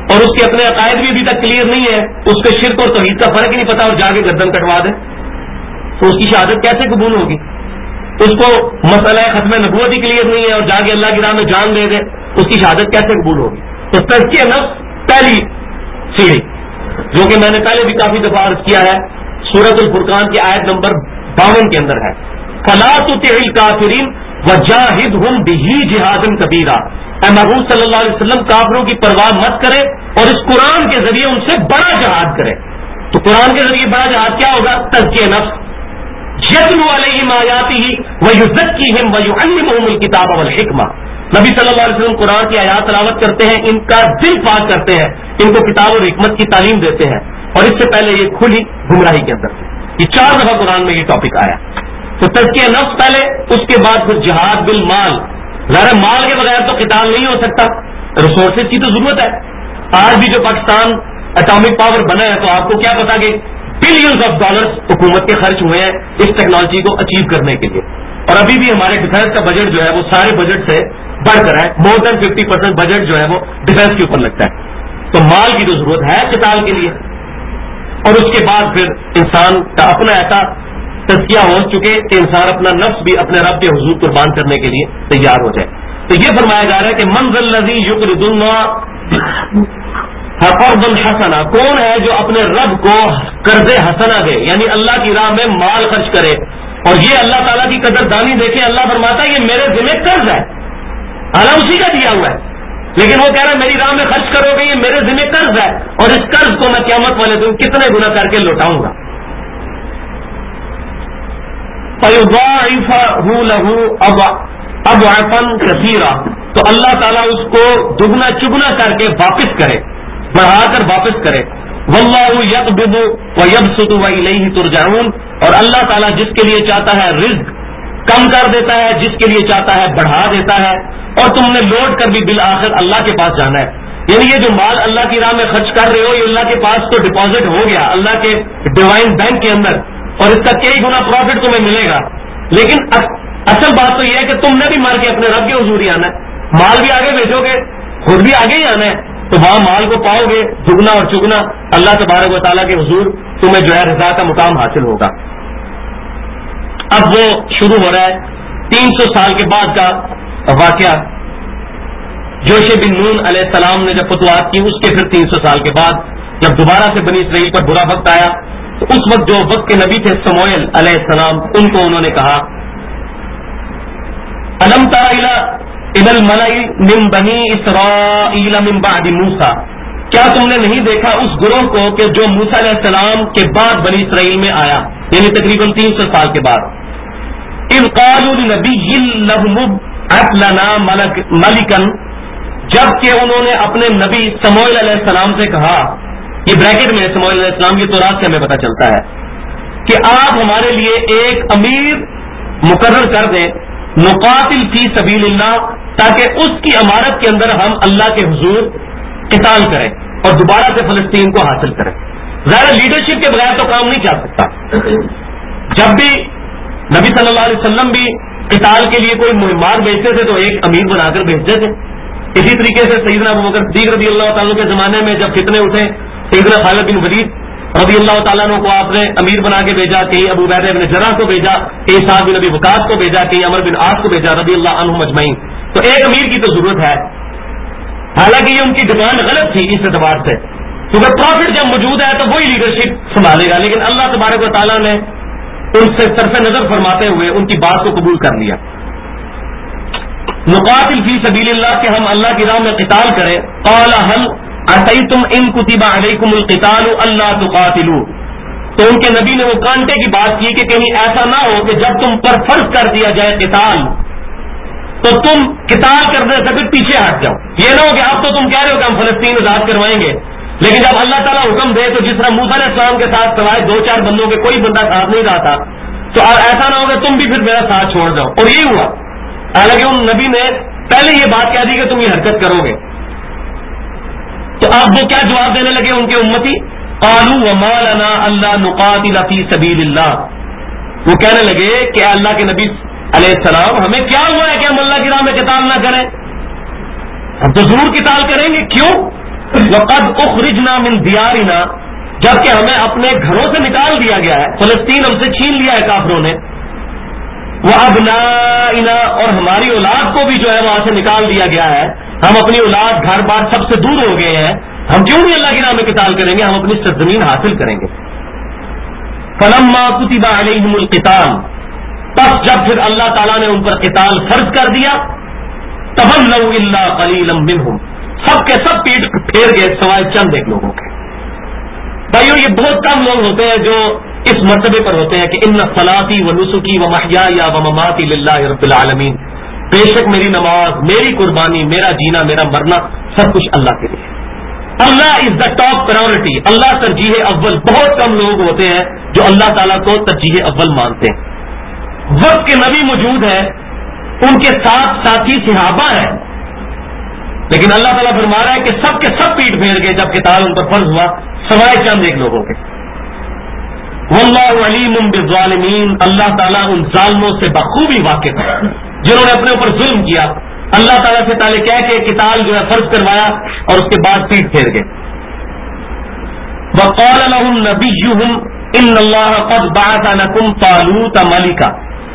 اور اس کے اپنے عقائد بھی ابھی تک کلیئر نہیں ہے، اس کے شرک اور توحید کا فرق ہی نہیں پتا، اور جا کے گردن کٹوا دے، تو اس کی شہادت کیسے قبول ہوگی؟ اس کو مسئلہ ختم نبوت ہی کلیئر نہیں ہے اور جا کے اللہ کی راہ میں جان دے دے، اس کی شہادت کیسے قبول ہوگی؟ تو تزکیہ نفس پہلی سیڑھی، جو کہ میں نے پہلے بھی کافی دفعہ عرض کیا ہے، سورۃ الفرقان کی آیت نمبر 52 کے اندر ہے، فَلَا تُطِعِ الْكَافِرِينَ وَجَاهِدْهُمْ بِهِ جِهَادًا كَبِيرًا، اے محبوب صلی اللہ علیہ وسلم کافروں کی پرواہ مت کرے اور اس قرآن کے ذریعے ان سے بڑا جہاد کرے۔ تو قرآن کے ذریعے بڑا جہاد کیا ہوگا؟ تزکیہ نفس، یتلو علیہم آیاتہ ویزکیہم ویعلمہم الکتاب والحکمہ، نبی صلی اللہ علیہ وسلم قرآن کی آیات تلاوت کرتے ہیں، ان کا دل پاک کرتے ہیں، ان کو کتاب اور حکمت کی تعلیم دیتے ہیں، اور اس سے پہلے یہ کھلی گمراہی کے اندر تھی۔ یہ 4 دفعہ قرآن میں یہ ٹاپک آیا۔ تو تزکیہ نفس پہلے، اس کے بعد پھر جہاد بالمال، ظاہر مال کے بغیر تو قتال نہیں ہو سکتا، ریسورسز کی تو ضرورت ہے۔ آج بھی جو پاکستان اٹامک پاور بنا ہے، تو آپ کو کیا پتا کہ بلینز آف ڈالرز حکومت کے خرچ ہوئے ہیں اس ٹیکنالوجی کو اچیو کرنے کے لیے، اور ابھی بھی ہمارے ڈیفینس کا بجٹ جو ہے وہ سارے بجٹ سے بڑھ کر ہے، مور دین 50% بجٹ جو ہے وہ ڈیفینس کے اوپر لگتا ہے۔ تو مال کی تو ضرورت ہے قتال کے لیے، اور اس کے بعد پھر انسان کا اپنا ایسا تزکیہ ہو چکے کہ انسان اپنا نفس بھی اپنے رب کے حضور قربان کرنے کے لیے تیار ہو جائے۔ تو یہ فرمایا جا رہا ہے کہ من ذا الذی یقرض اللہ قرضا حسنا، کون ہے جو اپنے رب کو قرض حسنا دے، یعنی اللہ کی راہ میں مال خرچ کرے، اور یہ اللہ تعالیٰ کی قدردانی دیکھے، اللہ فرماتا ہے یہ میرے ذمہ قرض ہے، حالانکہ اسی کا دیا ہوا ہے، لیکن وہ کہہ رہا ہے میری راہ میں خرچ کرو گے، یہ میرے ذمہ قرض ہے، اور اس قرض کو میں قیامت والے دن کتنے گنا کر کے لوٹاؤں گا۔ فَيُضَاعِفَهُ لَهُ أَضْعَافًا كَثِيرًا، تو اللہ تعالیٰ اس کو دگنا چگنا کر کے واپس کرے، بڑھا کر واپس کرے۔ وَاللَّهُ يَقْبِضُ وَيَبْسُطُ وَإِلَيْهِ تُرْجَعُونَ، اور اللہ تعالیٰ جس کے لیے چاہتا ہے رزق کم کر دیتا ہے، جس کے لیے چاہتا ہے بڑھا دیتا ہے، اور تم نے لوٹ کر بھی بالآخر اللہ کے پاس جانا ہے۔ یعنی یہ جو مال اللہ کی راہ میں خرچ کر رہے ہو، یہ اللہ کے پاس تو ڈپازٹ ہو گیا اللہ کے ڈیوائن بینک کے اندر، اور اس کا کئی گنا پروفٹ تمہیں ملے گا، لیکن اصل بات تو یہ ہے کہ تم نے بھی مار کے اپنے رب کے حضور ہی آنا ہے، مال بھی آگے بھیجو گے، خود بھی آگے ہی آنا ہے، تو وہاں مال کو پاؤ گے دگنا اور چگنا، اللہ تبارک و تعالیٰ کے حضور تمہیں جو ہے رضا کا مقام حاصل ہوگا۔ اب وہ شروع ہو رہا ہے 300 سال کے بعد کا واقعہ۔ جوش بن نون علیہ السلام نے جب فتوحات کی، اس کے پھر 300 سال کے بعد جب دوبارہ سے بنی اسرائیل پر برا وقت آیا، تو اس وقت جو وقت کے نبی تھے سموئیل علیہ السلام، ان کو انہوں نے کہا الم تر الی الملأ من بنی اسرائیل من بعد موسیٰ، کیا تم نے نہیں دیکھا اس گروہ کو کہ جو موسیٰ علیہ السلام کے بعد بنی اسرائیل میں آیا، یعنی تقریباً 300 سال کے بعد، اذ قالوا لنبی لہم ابعث لنا ملکا، جب کہ انہوں نے اپنے نبی سموئیل علیہ السلام سے کہا، یہ بریکٹ میں سموئیل علیہ السلام کی تورات سے ہمیں پتہ چلتا ہے کہ آپ ہمارے لیے ایک امیر مقرر کر دیں، نقاتل فی سبیل اللہ، تاکہ اس کی امارت کے اندر ہم اللہ کے حضور قتال کریں اور دوبارہ سے فلسطین کو حاصل کریں۔ ظاہر لیڈرشپ کے بغیر تو کام نہیں چل سکتا۔ جب بھی نبی صلی اللہ علیہ وسلم بھی قتال کے لیے کوئی مہمات بھیجتے تھے تو ایک امیر بنا کر بھیجتے تھے۔ اسی طریقے سے سیدنا ابوبکر صدیق رضی اللہ تعالیٰ کے زمانے میں جب فتنے اٹھے، سیدنا خالد بن ولید رضی اللہ تعالیٰ عنہ کو آپ نے امیر بنا کے بھیجا، کہیں ابو عبیدہ بن جراح کو بھیجا، کہیں سعد بن ابی وقاص کو بھیجا، کہیں عمر بن عاص کو بھیجا رضی اللہ عنہم اجمعین۔ تو ایک امیر کی تو ضرورت ہے، حالانکہ یہ ان کی ڈیمانڈ غلط تھی اس اعتبار سے، کیونکہ پروفٹ جب موجود ہے تو وہی لیڈرشپ سنبھالے گا، لیکن اللہ تبارک و تعالیٰ نے ان سے صرف نظر فرماتے ہوئے ان کی بات کو قبول کر لیا۔ نقاتل فی سبیل اللہ، کہ ہم اللہ کی راہ میں قتال کریں۔ قال هل عصیتم ان کتب علیکم القتال الا تقاتلوا، تو ان کے نبی نے وہ کانٹے کی بات کی کہ کہیں ایسا نہ ہو کہ جب تم پر فرض کر دیا جائے قتال تو تم قتال کرنے سے پھر پیچھے ہٹ جاؤ۔ یہ نہ ہو کہ اب تو تم کہہ رہے ہو کہ ہم فلسطین آزاد کروائیں گے، لیکن جب اللہ تعالیٰ حکم دے تو جس طرح موسیٰ علیہ السلام کے ساتھ سوائے 2-4 بندوں کے کوئی بندہ ساتھ نہیں رہا تھا، تو ایسا نہ ہو کہ تم بھی پھر میرا ساتھ چھوڑ جاؤ، اور یہی ہوا۔ حالانکہ ان نبی نے پہلے یہ بات کہہ دی کہ تم یہ حرکت کرو گے، تو اب وہ کیا جواب دینے لگے ان کے امتی؟ قالوا وما لنا الا نقاتل فی سبیل اللہ، وہ کہنے لگے کہ اللہ کے نبی علیہ السلام ہمیں کیا ہوا ہے کہ ہم اللہ کی راہ میں قتال نہ کریں، ہم تو ضرور قتال کریں گے۔ کیوں؟ وَقَدْ أُخْرِجْنَا مِنْ دِيَارِنَا، جبکہ ہمیں اپنے گھروں سے نکال دیا گیا ہے، فلسطین ہم سے چھین لیا ہے کافروں نے، وَأَبْنَائِنَا، اور ہماری اولاد کو بھی جو ہے وہاں سے نکال دیا گیا ہے، ہم اپنی اولاد گھر بار سب سے دور ہو گئے ہیں، ہم کیوں نہیں اللہ کے نام میں قتال کریں گے، ہم اپنی سرزمین حاصل کریں گے۔ فَلَمَّا كُتِبَ عَلَيْهِمُ الْقِتَالُ، پس جب پھر اللہ تعالیٰ نے ان پر قتال فرض کر دیا، تَوَلَّوْا إِلَّا قَلِيلًا مِّنْهُمْ، سب کے سب پیٹ پھیر گئے سوائے چند ایک لوگوں کے۔ بھائیو یہ بہت کم لوگ ہوتے ہیں جو اس مرتبے پر ہوتے ہیں کہ ان صلاتی و نسکی و محیای و مماتی للہ رب العالمین، بے شک میری نماز، میری قربانی، میرا جینا، میرا مرنا سب کچھ اللہ کے لیے، اللہ از دا ٹاپ پرائورٹی، اللہ ترجیح اول۔ بہت کم لوگ ہوتے ہیں جو اللہ تعالیٰ کو ترجیح اول مانتے ہیں۔ وقت کے نبی موجود ہیں، ان کے ساتھ ساتھی صحابہ ہیں، لیکن اللہ تعالیٰ فرما رہا ہے کہ سب کے سب پیٹ پھیر گئے جب قتال ان پر فرض ہوا سوائے چند ایک لوگوں کے۔ واللہ علیم بالظالمین، اللہ تعالیٰ ان ظالموں سے بخوبی واقف ہے جنہوں نے اپنے اوپر ظلم کیا، اللہ تعالیٰ سے تعالی کہہ کے قتال جو ہے فرض کروایا اور اس کے بعد پیٹ پھیر گئے۔ وقال لهم نبيهم ان اللہ قد بعث لكم طالوت ملکا،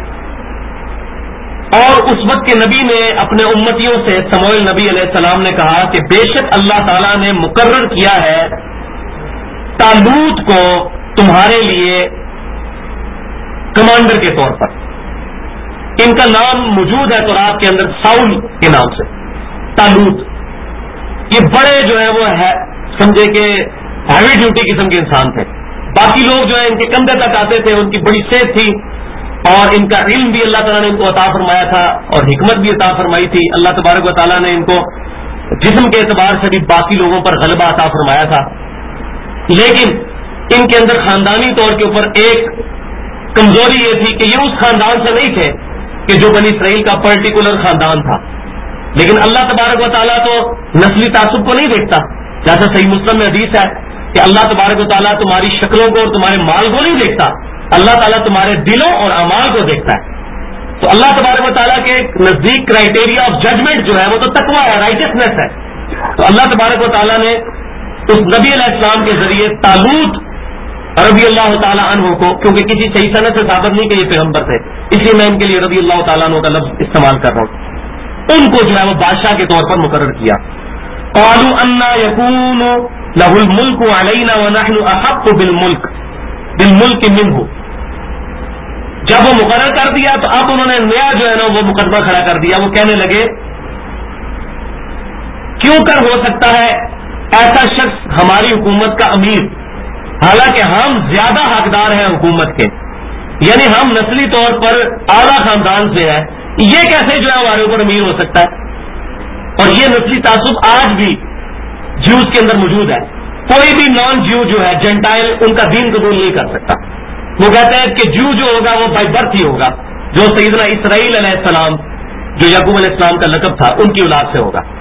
اور اس وقت کے نبی نے اپنے امتیوں سے، سموئیل نبی علیہ السلام نے کہا کہ بے شک اللہ تعالیٰ نے مقرر کیا ہے طالوت کو تمہارے لیے کمانڈر کے طور پر۔ ان کا نام موجود ہے تورات کے اندر ساؤل کے نام سے، طالوت۔ یہ بڑے جو ہے وہ ہے سمجھے کہ ہیوی ڈیوٹی قسم کے انسان تھے، باقی لوگ جو ہے ان کے کندھے تک آتے تھے، ان کی بڑی صحت تھی اور ان کا علم بھی اللہ تعالیٰ نے ان کو عطا فرمایا تھا اور حکمت بھی عطا فرمائی تھی۔ اللہ تبارک و تعالیٰ نے ان کو جسم کے اعتبار سے بھی باقی لوگوں پر غلبہ عطا فرمایا تھا، لیکن ان کے اندر خاندانی طور کے اوپر ایک کمزوری یہ تھی کہ یہ اس خاندان سے نہیں تھے کہ جو بنی اسرائیل کا پرٹیکولر خاندان تھا، لیکن اللہ تبارک و تعالیٰ تو نسلی تعصب کو نہیں دیکھتا، جیسا صحیح مسلم میں حدیث ہے کہ اللہ تبارک و تعالیٰ تمہاری شکلوں کو اور تمہارے مال کو نہیں دیکھتا، اللہ تعالیٰ تمہارے دلوں اور اعمال کو دیکھتا ہے۔ تو اللہ تبارک و تعالیٰ کے نزدیک کرائٹیریا آف ججمنٹ جو ہے وہ تو تقویٰ ہے، رائٹسنس ہے۔ تو اللہ تبارک و تعالیٰ نے اس نبی علیہ السلام کے ذریعے طالوت رضی اللہ تعالیٰ عنہ کو، کیونکہ کسی صحیح سند سے ثابت نہیں کہ یہ پیغمبر تھے، اس لیے میں ان کے لیے رضی اللہ تعالیٰ عنہ کا لفظ استعمال کر رہا ہوں، ان کو جو ہے وہ بادشاہ کے طور پر مقرر کیا۔ قالوا انا يكون له الملك علينا ونحن احق بالملك منه، جب وہ مقرر کر دیا تو اب انہوں نے نیا جو ہے نا وہ مقدمہ کھڑا کر دیا، وہ کہنے لگے کیوں کر ہو سکتا ہے ایسا شخص ہماری حکومت کا امیر، حالانکہ ہم زیادہ حقدار ہیں حکومت کے، یعنی ہم نسلی طور پر اعلیٰ خاندان سے ہیں، یہ کیسے جو ہے ہمارے اوپر امیر ہو سکتا ہے؟ اور یہ نسلی تعصب آج بھی جیوز کے اندر موجود ہے، کوئی بھی نان جیو جو ہے جینٹائل ان کا دین قبول نہیں کر سکتا، وہ کہتے ہیں کہ جیو جو ہوگا وہ بائی برتھ ہی ہوگا، جو سیدنا اسرائیل علیہ السلام جو یعقوب علیہ السلام کا لقب تھا ان کی اولاد سے ہوگا۔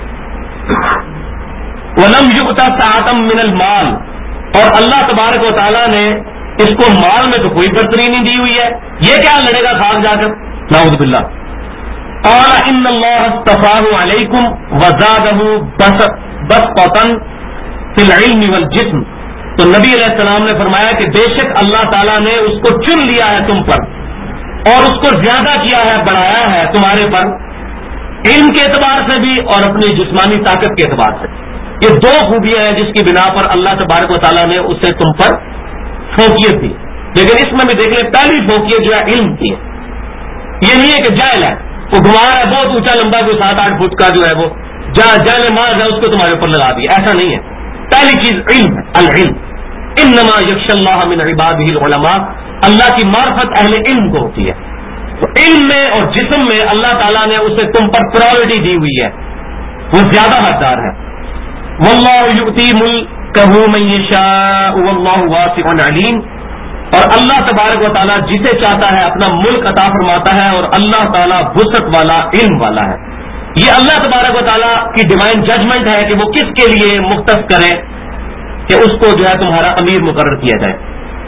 وَلَمْ يُؤْتَ سَعَةً مِّنَ الْمَالِ، اور اللہ تبارک و تعالیٰ نے اس کو مال میں تو کوئی برتری نہیں دی ہوئی ہے، یہ کیا لڑے گا خاک جا کر، نعوذ باللہ۔ قال ان اللہ اصطفاہ علیکم وزادہ بسطۃ فی العلم والجسم، تو نبی علیہ السلام نے فرمایا کہ بے شک اللہ تعالیٰ نے اس کو چن لیا ہے تم پر اور اس کو زیادہ کیا ہے، بڑھایا ہے تمہارے پر، علم کے اعتبار سے بھی اور اپنی جسمانی طاقت کے اعتبار سے۔ یہ دو خوبیاں ہیں جس کی بنا پر اللہ تبارک و تعالیٰ نے اسے تم پر فوقیت دی، لیکن اس میں بھی دیکھ لیں پہلی فوقیت جو ہے علم کی ہے، یہ نہیں ہے کہ جاہل ہے، وہ گھمار ہے بہت اونچا لمبا کوئی 7-8 فٹ کا جو ہے وہ جہل ماز ہے اس کو تمہارے اوپر لگا دیا، ایسا نہیں ہے۔ پہلی چیز علم ہے، العلم، انما یخشی اللہ من عبادہ العلماء، اللہ کی معرفت اہل علم کو ہوتی ہے، تو علم میں اور جسم میں اللہ تعالیٰ نے اسے تم پر پرائورٹی دی ہوئی ہے، وہ زیادہ حقدار ہے۔ واللہ یؤتی ملکہ من یشاء واللہ واسع علیم، اور اللہ تبارک و تعالیٰ جسے چاہتا ہے اپنا ملک عطا فرماتا ہے اور اللہ تعالیٰ وسعت والا، علم والا ہے۔ یہ اللہ تبارک و تعالیٰ کی ڈیوائن ججمنٹ ہے کہ وہ کس کے لیے مختص کرے کہ اس کو جو ہے تمہارا امیر مقرر کیا جائے۔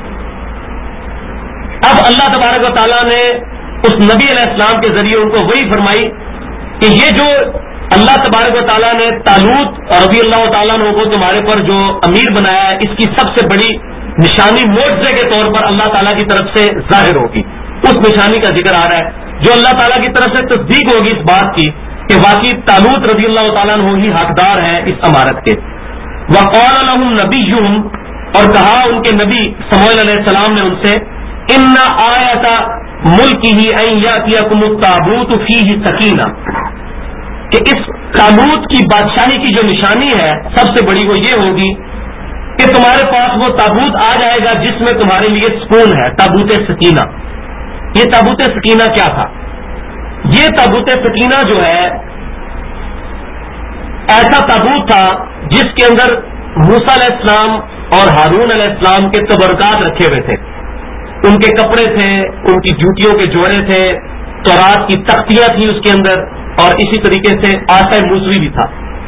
اب اللہ تبارک و تعالیٰ نے اس نبی علیہ السلام کے ذریعے ان کو وہی فرمائی کہ یہ جو اللہ تبارک و تعالیٰ نے طالوت رضی اللہ تعالیٰ عنہ کو تمہارے پر جو امیر بنایا ہے، اس کی سب سے بڑی نشانی معجزے کے طور پر اللہ تعالیٰ کی طرف سے ظاہر ہوگی. اس نشانی کا ذکر آ رہا ہے جو اللہ تعالیٰ کی طرف سے تصدیق ہوگی اس بات کی کہ واقعی طالوت رضی اللہ تعالیٰ عنہ ہی حقدار ہے اس امارت کے. وقال لهم نبیہم، اور کہا ان کے نبی سموئیل علیہ السلام نے ان سے، ان آیت ملکہ ان یاتیکم التابوت فیہ سکینہ، کہ اس طالوت کی بادشاہی کی جو نشانی ہے سب سے بڑی وہ یہ ہوگی کہ تمہارے پاس وہ تابوت آ جائے گا جس میں تمہارے لیے سکون ہے. تابوت سکینہ. یہ تابوت سکینہ کیا تھا؟ یہ تابوت سکینہ جو ہے ایسا تابوت تھا جس کے اندر موسیٰ علیہ السلام اور ہارون علیہ السلام کے تبرکات رکھے ہوئے تھے. ان کے کپڑے تھے، ان کی جوتیوں کے جوڑے تھے، تورات کی تختیاں تھیں اس کے اندر، اور اسی طریقے سے عصا موسوی بھی تھا.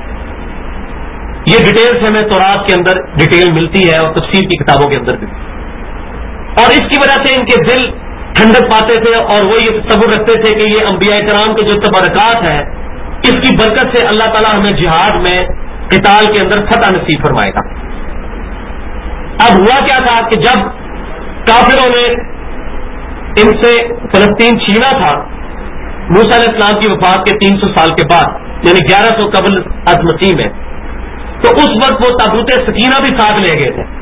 یہ ڈیٹیلز ہمیں تورات کے اندر ڈیٹیل ملتی ہے اور تفسیر کی کتابوں کے اندر بھی. اور اس کی وجہ سے ان کے دل ٹھنڈک پاتے تھے اور وہ یہ تصور رکھتے تھے کہ یہ انبیاء کرام کے جو تبرکات ہیں اس کی برکت سے اللہ تعالیٰ ہمیں جہاد میں قتال کے اندر فتح نصیب فرمائے گا. اب ہوا کیا تھا کہ جب کافروں نے ان سے فلسطین چھینا تھا موسیٰ علیہ السلام کی وفات کے 300 سال کے بعد، یعنی 1100 قبل از مسیح میں، تو اس وقت وہ تابوت سکینہ بھی ساتھ لے گئے تھے.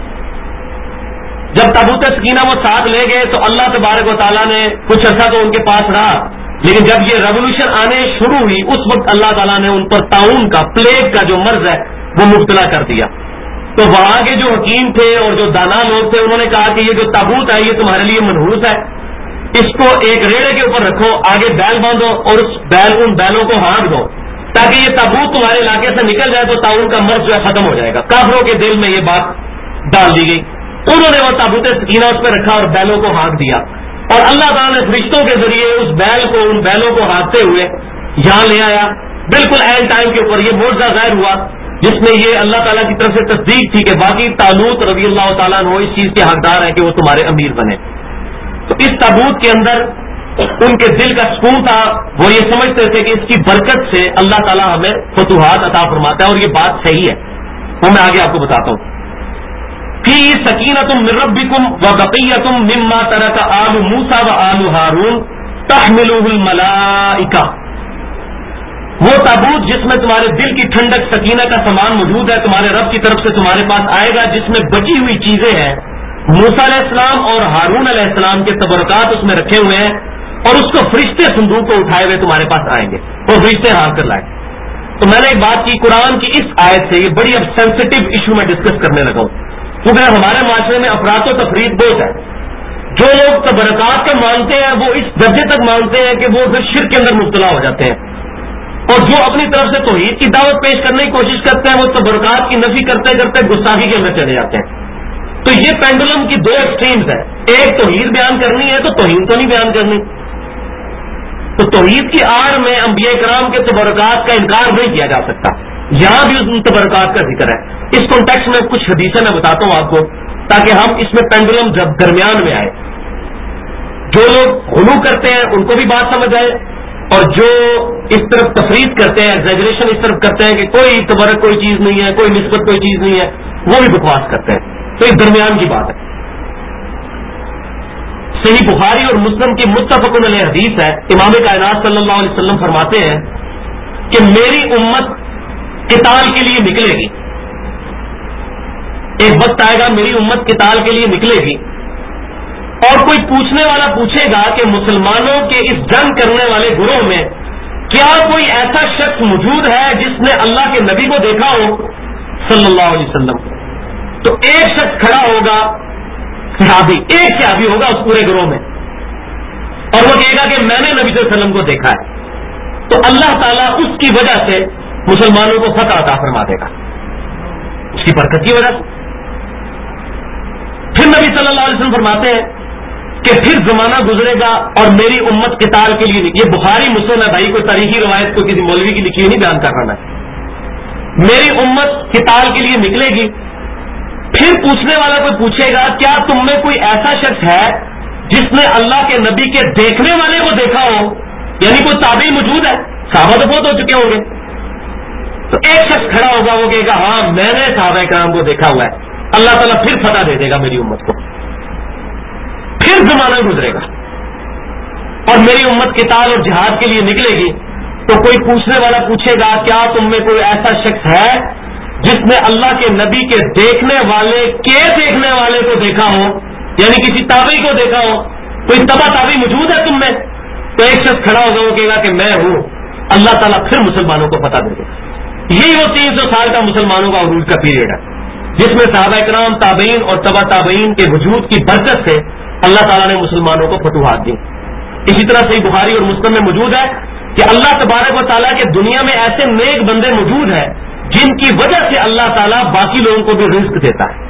جب تابوت سکینہ وہ ساتھ لے گئے تو اللہ تبارک و تعالیٰ نے کچھ عرصہ تو ان کے پاس رہا، لیکن جب یہ ریولوشن آنے شروع ہوئی اس وقت اللہ تعالیٰ نے ان پر طاعون کا، پلیگ کا جو مرض ہے وہ مبتلا کر دیا. تو وہاں کے جو حکیم تھے اور جو دانا لوگ تھے انہوں نے کہا کہ یہ جو تابوت ہے یہ تمہارے لیے منحوس ہے، اس کو ایک ریڑے کے اوپر رکھو، آگے بیل باندھو اور ان بیلوں کو ہانک دو تاکہ یہ تابوت تمہارے علاقے سے نکل جائے تو طاعون کا مرض جو ہے ختم ہو جائے گا. کافروں کے دل میں یہ بات ڈال دی گئی. انہوں نے وہ تابوت سکینہ اس پہ رکھا اور بیلوں کو ہانک دیا، اور اللہ تعالیٰ نے فرشتوں کے ذریعے اس بیل کو، ان بیلوں کو ہانکتے ہوئے یہاں لے آیا بالکل عین ٹائم کے اوپر. یہ معجزہ ظاہر ہوا جس میں یہ اللہ تعالیٰ کی طرف سے تصدیق تھی کہ باقی طالوت رضی اللہ تعالیٰ عنہ اس چیز کے حقدار ہیں کہ وہ تمہارے امیر بنے. تو اس تابوت کے اندر ان کے دل کا سکون تھا، وہ یہ سمجھتے تھے کہ اس کی برکت سے اللہ تعالیٰ ہمیں فتوحات عطا فرماتا ہے، اور یہ بات صحیح ہے. وہ میں آگے آپ کو بتاتا ہوں. فی سکینۃ من ربکم وبقیۃ مما ترک آل موسیٰ وآل ہارون تحملہ الملائکہ. وہ تابوت جس میں تمہارے دل کی ٹھنڈک، سکینہ کا سامان موجود ہے، تمہارے رب کی طرف سے تمہارے پاس آئے گا، جس میں بچی ہوئی چیزیں ہیں. موسیٰ علیہ السلام اور ہارون علیہ السلام کے تبرکات اس میں رکھے ہوئے ہیں، اور اس کو فرشتے صندوق کو اٹھائے ہوئے تمہارے پاس آئیں گے، وہ فرشتے ہاتھ کر لائیں. تو میں نے ایک بات کی، قرآن کی اس آیت سے یہ بڑی اب سینسٹیو ایشو میں ڈسکس کرنے لگا ہوں، کیونکہ ہمارے معاشرے میں افراد و تفرید بہت ہے. جو لوگ تبرکات کا مانتے ہیں وہ اس درجے تک مانتے ہیں کہ وہ پھر شرک کے اندر مبتلا ہو جاتے ہیں، اور جو اپنی طرف سے توحید کی دعوت پیش کرنے کی کوشش کرتے ہیں وہ تبرکات کی نفی کرتے کرتے گستاخی کے اندر چلے جاتے ہیں. تو یہ پینڈولم کی دو ایکسٹریمز ہیں، ایک توحید بیان کرنی ہے تو توہین تو نہیں بیان کرنی. تو توحید کی آڑ میں انبیاء کرام کے تبرکات کا انکار نہیں کیا جا سکتا. یہاں بھی ان تبرکات کا ذکر ہے. اس کانٹیکسٹ میں کچھ حدیثیں میں بتاتا ہوں آپ کو تاکہ ہم اس میں پینڈولم جب درمیان میں آئے. جو لوگ غلو کرتے ہیں ان کو بھی بات سمجھ آئے، اور جو اس طرف تفرید کرتے ہیں، ایگزیجریشن اس طرف کرتے ہیں کہ کوئی تبرک کوئی چیز نہیں ہے، کوئی نسبت کوئی چیز نہیں ہے، وہ بھی بکواس کرتے ہیں. تو یہ درمیان کی بات ہے. صحیح بخاری اور مسلم کی متفق علیہ حدیث ہے، امام کائنات صلی اللہ علیہ وسلم فرماتے ہیں کہ میری امت قتال کے لیے نکلے گی. ایک وقت آئے گا میری امت قتال کے لیے نکلے گی، اور کوئی پوچھنے والا پوچھے گا کہ مسلمانوں کے اس جنگ کرنے والے گروہ میں کیا کوئی ایسا شخص موجود ہے جس نے اللہ کے نبی کو دیکھا ہو صلی اللہ علیہ وسلم. تو ایک شخص کھڑا ہوگا، صحابی، ایک صحابی ہوگا اس پورے گروہ میں، اور وہ کہے گا کہ میں نے نبی صلی اللہ علیہ وسلم کو دیکھا ہے. تو اللہ تعالیٰ اس کی وجہ سے مسلمانوں کو فتح عطا فرما دے گا، اس کی برکت کی وجہ سے. پھر نبی صلی اللہ علیہ وسلم فرماتے ہیں کہ پھر زمانہ گزرے گا اور میری امت قتال کے لیے، یہ بخاری مسلم ہے بھائی، کوئی تاریخی روایت کو کسی مولوی کی لکھی ہوئی نہیں بیان کر رہا میں. میری امت قتال کے لیے نکلے گی. پھر پوچھنے والا کوئی پوچھے گا کیا تم میں کوئی ایسا شخص ہے جس نے اللہ کے نبی کے دیکھنے والے کو دیکھا ہو، یعنی کوئی تابعی موجود ہے صحابہ تو بہت ہو چکے ہوں گے. تو ایک شخص کھڑا ہوگا, وہ کہے گا ہاں میں نے صحابہ کرام کو دیکھا ہوا ہے. اللہ تعالیٰ پھر فتح دے دے گا میری امت کو. پھر زمانہ گزرے گا اور میری امت کتاب اور جہاد کے لیے نکلے گی, تو کوئی پوچھنے والا پوچھے گا کیا تم میں کوئی ایسا شخص ہے جس نے اللہ کے نبی کے دیکھنے والے کو دیکھا ہو, یعنی کسی تابعی کو دیکھا ہو, کوئی تبع تابعی موجود ہے تم میں؟ تو ایک شخص کھڑا ہوگا, وہ کہے گا کہ میں ہوں. اللہ تعالیٰ پھر مسلمانوں کو پتہ دے گا. یہی وہ 300 سال کا مسلمانوں کا عروج کا پیریڈ ہے جس میں صحابہ کرام, تابعین اور تبع تابعین کے وجود کی برکت سے اللہ تعالیٰ نے مسلمانوں کو فتوحات دی. اسی طرح صحیح بخاری اور مسلم میں موجود ہے کہ اللہ تبارک و تعالیٰ کے دنیا میں ایسے نیک بندے موجود ہیں جن کی وجہ سے اللہ تعالیٰ باقی لوگوں کو بھی رزق دیتا ہے.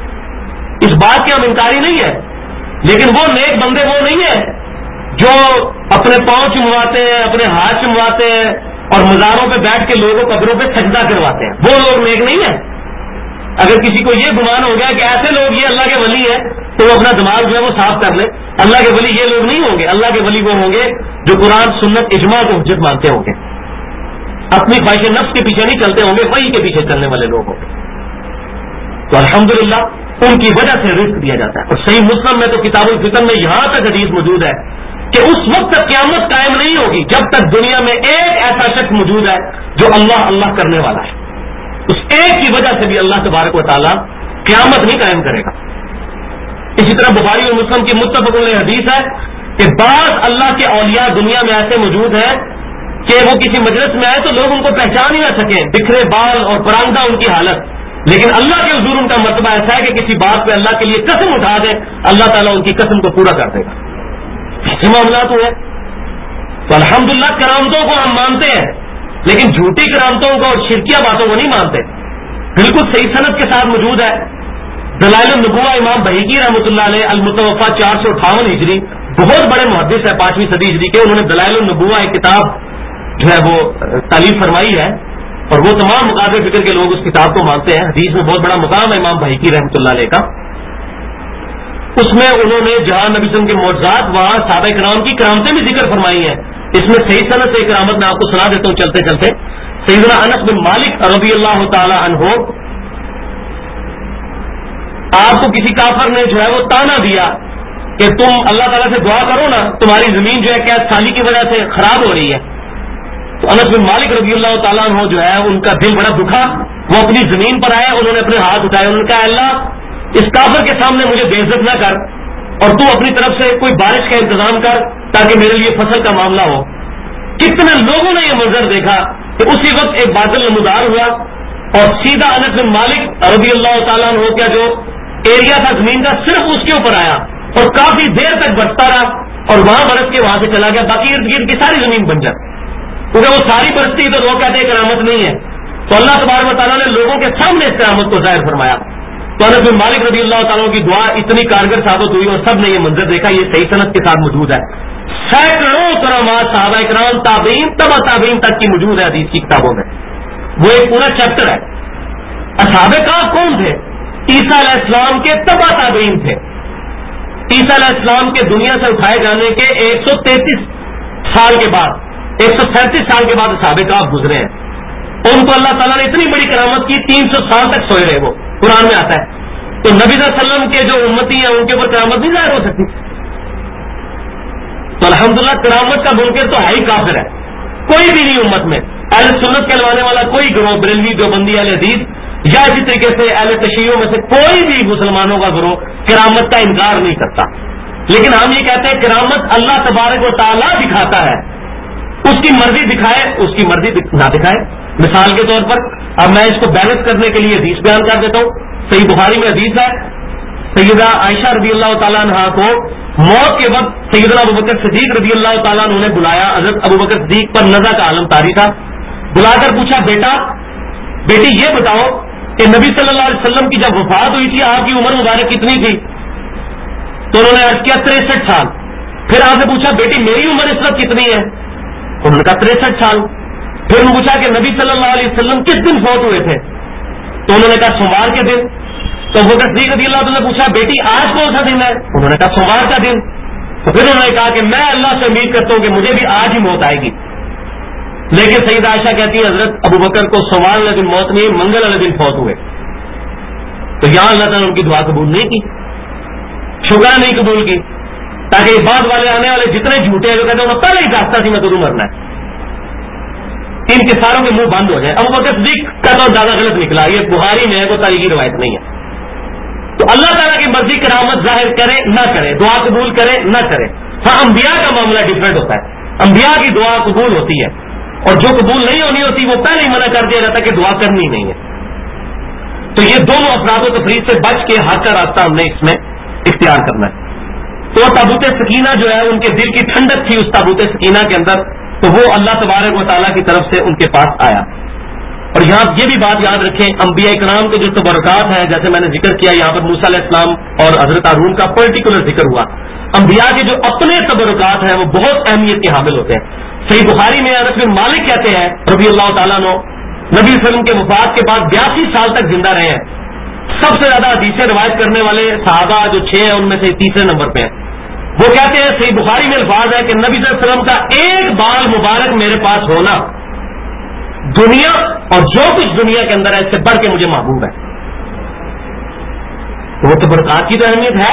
اس بات کے ہم انکاری نہیں ہے, لیکن وہ نیک بندے وہ نہیں ہیں جو اپنے پاؤں چمواتے ہیں, اپنے ہاتھ چمواتے ہیں اور مزاروں پہ بیٹھ کے لوگوں قبروں پہ سجدہ کرواتے ہیں. وہ لوگ نیک نہیں ہیں. اگر کسی کو یہ گمان ہو گیا کہ ایسے لوگ یہ اللہ کے ولی ہیں تو وہ اپنا دماغ جو ہے وہ صاف کر لے. اللہ کے ولی یہ لوگ نہیں ہوں گے. اللہ کے ولی وہ ہوں گے جو قرآن سنت اجماع کو حجت مانتے ہوں گے, اپنی خواہش نفس کے پیچھے نہیں چلتے ہوں گے, وہی کے پیچھے چلنے والے لوگ ہوں گے. تو الحمدللہ ان کی وجہ سے رزق دیا جاتا ہے. اور صحیح مسلم میں تو کتاب الفتن میں یہاں تک حدیث موجود ہے کہ اس وقت تک قیامت قائم نہیں ہوگی جب تک دنیا میں ایک ایسا شخص موجود ہے جو اللہ اللہ کرنے والا ہے. اس ایک کی وجہ سے بھی اللہ تبارک و تعالیٰ قیامت نہیں قائم کرے گا. اسی طرح بخاری اور مسلم کی متفق علیہ حدیث ہے کہ بعض اللہ کے اولیاء دنیا میں ایسے موجود ہیں کہ وہ کسی مجلس میں آئے تو لوگ ان کو پہچان ہی نہ سکیں, بکھرے بال اور پراندہ ان کی حالت. لیکن اللہ کے حضور ان کا مرتبہ ایسا ہے کہ کسی بات پہ اللہ کے لیے قسم اٹھا دیں, اللہ تعالیٰ ان کی قسم کو پورا کر دے گا. ایسے معاملات ہوئے. تو الحمدللہ کرامتوں کو ہم مانتے ہیں, لیکن جھوٹی کرامتوں کو اور شرکیہ باتوں کو نہیں مانتے. بالکل صحیح سند کے ساتھ موجود ہے دلائل النبوہ, امام بہیقی رحمۃ اللہ علیہ, المتوفا 458 ہجری, بہت بڑے محدث ہے 5ویں صدی ہجری کے. انہوں نے دلائل النبوہ ایک کتاب جو ہے وہ تعلیف فرمائی ہے اور وہ تمام مقابل فکر کے لوگ اس کتاب کو مانتے ہیں. حدیث میں بہت بڑا مقام ہے امام بہیقی رحمۃ اللہ علیہ کا. اس میں انہوں نے جہاں نبی صلی اللہ علیہ وسلم کے معجزات وہاں صحابہ کرام کی کرامتیں بھی ذکر فرمائی ہیں. اس میں صحیح سند سے کرامت میں آپ کو سنا دیتا ہوں چلتے چلتے. سیدنا انس بن مالک رضی اللہ تعالی عنہ, آپ کو کسی کافر نے جو ہے وہ تانا دیا کہ تم اللہ تعالیٰ سے دعا کرو نا, تمہاری زمین جو ہے قید سالی کی وجہ سے خراب ہو رہی ہے. تو انس بن مالک رضی اللہ تعالیٰ عنہ جو ہے ان کا دل بڑا دکھا, وہ اپنی زمین پر آئے, انہوں نے اپنے ہاتھ اٹھائے, انہوں نے کہا اللہ اس کافر کے سامنے مجھے بے عزت نہ کر اور تو اپنی طرف سے کوئی بارش کا انتظام کر تاکہ میرے لیے فصل کا معاملہ ہو. کتنے لوگوں نے یہ منظر دیکھا کہ اسی وقت ایک بادل نمودار ہوا اور سیدھا انس بن مالک رضی اللہ تعالیٰ عنہ کا جو ایریا تھا زمین کا صرف اس کے اوپر آیا اور کافی دیر تک برستا رہا اور وہاں برس کے وہاں سے چلا گیا. باقی ارد گرد کی ساری زمین بنجر, کیونکہ وہ ساری برستی تو وہ کہتے ہیں کرامت نہیں ہے. تو اللہ تبارک و تعالیٰ نے لوگوں کے سامنے اس کرامت کو ظاہر فرمایا. تو انس بن مالک رضی اللہ تعالیٰ کی دعا اتنی کارگر ثابت ہوئی اور سب نے یہ منظر دیکھا. یہ صحیح سند کے ساتھ موجود ہے. سینکڑوں کرامات صحابہ کرام, تابعین, تبع تابعین تک کی موجود ہے حدیث کی کتابوں میں. وہ ایک پورا چیپٹر ہے. اصحاب کہف کون تھے؟ عیسیٰ علیہ السلام کے تبع تابعین تھے. عیسیٰ علیہ السلام کے دنیا سے اٹھائے جانے کے 133 سال کے بعد, 137 سال کے بعد اصحاب کہف گزرے ہیں. ان کو اللہ تعالیٰ نے اتنی بڑی کرامت کی, 300 سال تک سوئے رہے. وہ قرآن میں آتا ہے. تو نبی صلی اللہ علیہ وسلم کے جو امتی ہیں ان کے اوپر کرامت نہیں ظاہر ہو سکتی. تو الحمدللہ کرامت کا منکر تو ہے ہی کافر ہے. کوئی بھی نہیں امت میں اہل سنت کہلوانے والا کوئی گروہ, بریلوی, دیوبندی, اہل حدیث یا اسی طریقے سے اہل تشیعوں میں سے کوئی بھی مسلمانوں کا گروہ کرامت کا انکار نہیں کرتا. لیکن ہم یہ کہتے ہیں کرامت اللہ تبارک و تعالیٰ دکھاتا ہے, اس کی مرضی دکھائے, اس کی مرضی نہ دکھائے. مثال کے طور پر اب میں اس کو بیلنس کرنے کے لیے حدیث بیان کر دیتا ہوں. صحیح بخاری میں حدیث ہے, سیدہ عائشہ رضی اللہ تعالیٰ عنہا کو موت کے وقت سیدنا ابوبکر صدیق رضی اللہ تعالیٰ عنہ نے بلایا. حضرت ابوبکر صدیق پر نزع کا عالم طاری تھا. بلا کر پوچھا, بیٹی یہ بتاؤ کہ نبی صلی اللہ علیہ وسلم کی جب وفات ہوئی تھی آپ کی عمر مبارک کتنی تھی؟ تو انہوں نے عرض کیا 63 سال. پھر آپ نے پوچھا بیٹی میری عمر اس وقت کتنی ہے؟ انہوں نے کہا 63 سال. پھر انہوں نے پوچھا کہ نبی صلی اللہ علیہ وسلم کس دن فوت ہوئے تھے؟ تو انہوں نے کہا سوموار کے دن. تو ابو بکر صدیق رضی اللہ عنہ نے پوچھا بیٹی آج کون سا دن ہے؟ انہوں نے کہا سوموار کا دن. تو پھر انہوں نے کہا کہ میں اللہ سے امید کرتا ہوں کہ مجھے بھی آج ہی موت آئے گی. لیکن سیدہ عائشہ کہتی ہے حضرت ابو بکر کو سوال والے دن موت نہیں، منگل والے دن فوت ہوئے، تو یہاں اللہ تعالیٰ نے ان کی دعا قبول نہیں کی، شکر نہیں قبول کی، تاکہ یہ بعد والے آنے والے جتنے جھوٹے ہیں جو کہتے ہیں انہوں پہلے ہی جانتا سی میں کدوں مرنا ہے، ان کے ساروں کے منہ بند ہو جائے۔ ابو بکر صدیق کا تو زیادہ غلط نکلا، یہ بخاری میں ہے، کوئی تاریخی روایت نہیں ہے۔ تو اللہ تعالیٰ کی مرضی کرامت ظاہر کرے نہ کرے، دعا قبول کرے نہ کرے۔ ہاں انبیاء کا معاملہ ڈفرینٹ ہوتا ہے، انبیاء کی دعا قبول ہوتی ہے، اور جو قبول نہیں ہونی ہوتی وہ پہلے ہی منع کر دیا جاتا کہ دعا کرنی نہیں ہے۔ تو یہ دونوں افراد و تفریح سے بچ کے حق کا راستہ ہم نے اس میں اختیار کرنا ہے۔ تو تابوت سکینہ جو ہے ان کے دل کی ٹھنڈک تھی اس تابوت سکینہ کے اندر، تو وہ اللہ تبارک و تعالیٰ کی طرف سے ان کے پاس آیا۔ اور یہاں یہ بھی بات یاد رکھیں، انبیاء کرام کے جو تبرکات ہیں، جیسے میں نے ذکر کیا یہاں پر موسیٰ علیہ السلام اور حضرت ہارون کا پرٹیکولر ذکر ہوا، انبیاء کے جو اپنے تبرکات ہیں وہ بہت اہمیت کے حامل ہوتے ہیں۔ صحیح بخاری میں انس بن مالک کہتے ہیں رضی اللہ تعالیٰ عنہ، نبی صلی اللہ علیہ وسلم کے وفات کے بعد 82 سال تک زندہ رہے ہیں، سب سے زیادہ حدیثیں روایت کرنے والے صحابہ جو 6 ہیں ان میں سے تیسرے نمبر پہ ہیں۔ وہ کہتے ہیں صحیح بخاری میں الفاظ ہے کہ نبی صلی اللہ علیہ وسلم کا ایک بال مبارک میرے پاس ہونا دنیا اور جو کچھ دنیا کے اندر ہے اس سے بڑھ کے مجھے محبوب ہے۔ تو وہ تو برکات کی تو اہمیت ہے،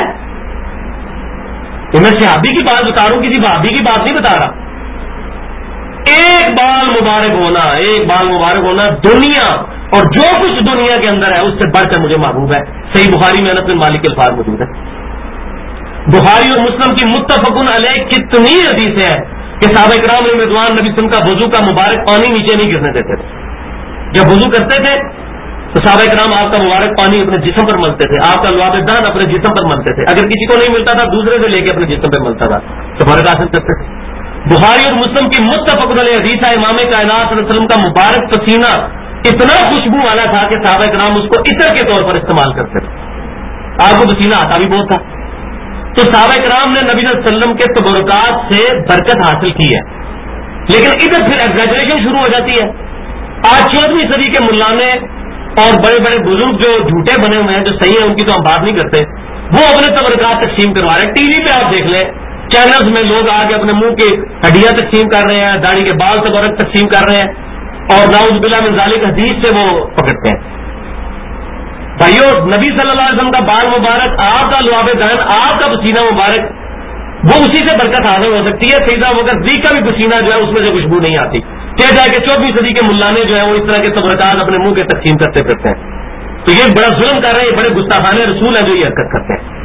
تو میں صحابی کی بات بتا رہا ہوں، کسی بھابی کی بات نہیں بتا رہا۔ ایک بال مبارک ہونا، ایک بال مبارک ہونا دنیا اور جو کچھ دنیا کے اندر ہے اس سے بڑھ کر مجھے محبوب ہے۔ صحیح بخاری میں انس بن مالک کے الفاظ موجود ہے۔ بخاری اور مسلم کی متفقن علیہ کتنی حدیثیں ہیں کہ صحابہ کرام علیہ رضوان نبی صلی اللہ علیہ وسلم کا وضو کا مبارک پانی نیچے نہیں گرنے دیتے تھے۔ جب وضو کرتے تھے تو صحابہ کرام آپ کا مبارک پانی اپنے جسم پر ملتے تھے، آپ کا لعاب دہن اپنے جسم پر ملتے تھے، اگر کسی کو نہیں ملتا تھا دوسرے سے لے کے اپنے جسم پہ ملتا تھا تو برکت حاصل کرتے تھے۔ بخاری اور مسلم کی متفقن علیہ حدیث ہے امام کائنات صلی اللہ علیہ وسلم کا مبارک پسینہ اتنا خوشبو والا تھا کہ صحابہ کرام اس کو عطر کے طور پر استعمال کرتے تھے، آپ کو پسینہ آتا بھی بہت تھا۔ تو صحابہ کرام نے نبی صلی اللہ علیہ وسلم کے تبرکات سے برکت حاصل کی ہے، لیکن ادھر پھر ایگزیجریشن شروع ہو جاتی ہے۔ آج 14ویں صدی کے ملانے اور بڑے بڑے بزرگ جو جھوٹے بنے ہوئے ہیں جو صحیح ہیں ان کی تو ہم بات نہیں کرتے، وہ اپنے تبرکات تقسیم کروا رہے ہیں۔ ٹی وی پہ آپ دیکھ لیں، چینلز میں لوگ آ کے اپنے منہ کی ہڈیاں تقسیم کر رہے ہیں، داڑھی کے بال تبرک تقسیم کر رہے ہیں اور نعوذ باللہ من ذالک حدیث سے وہ پکڑتے ہیں۔ بھائیو نبی صلی اللہ علیہ وسلم کا بال مبارک، آپ کا لعاب دہن، آپ کا پسینہ مبارک، وہ اسی سے برکت حاصل ہو سکتی ہے۔ سیدنا ابوبکر صدیق کا بھی پسینہ جو ہے اس میں سے خوشبو نہیں آتی، کہہ جائے کہ 14ویں صدی کے ملانے جو ہے وہ اس طرح کے تبرکات اپنے منہ کے تقسیم کرتے پھرتے ہیں، تو یہ بڑا ظلم کر رہے ہیں، بڑے گستاخانہ رسول ہیں جو یہ حرکت کرتے ہیں۔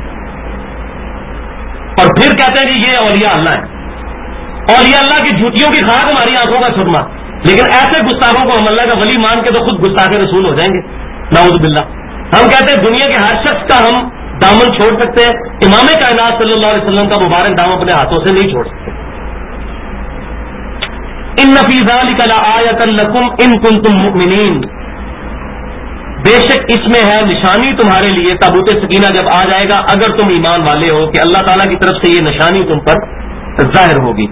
اور پھر کہتے ہیں کہ یہ اولیاء اللہ ہے، اولیاء اللہ کی جھوٹیوں کی خاک ہماری آنکھوں کا سرما، لیکن ایسے گستاخوں کو ہم اللہ کا ولی مان کے تو خود گستاخ رسول ہو جائیں گے، نعوذ باللہ۔ ہم کہتے ہیں دنیا کے ہر شخص کا ہم دامن چھوڑ سکتے ہیں، امام کائنات صلی اللہ علیہ وسلم کا مبارک دامن اپنے ہاتھوں سے نہیں چھوڑ سکتے۔ ان فی ذلک لآیۃ لکم ان کنتم مؤمنین، بے شک اس میں ہے نشانی تمہارے لیے، تابوت سکینہ جب آ جائے گا اگر تم ایمان والے ہو کہ اللہ تعالیٰ کی طرف سے یہ نشانی تم پر ظاہر ہوگی۔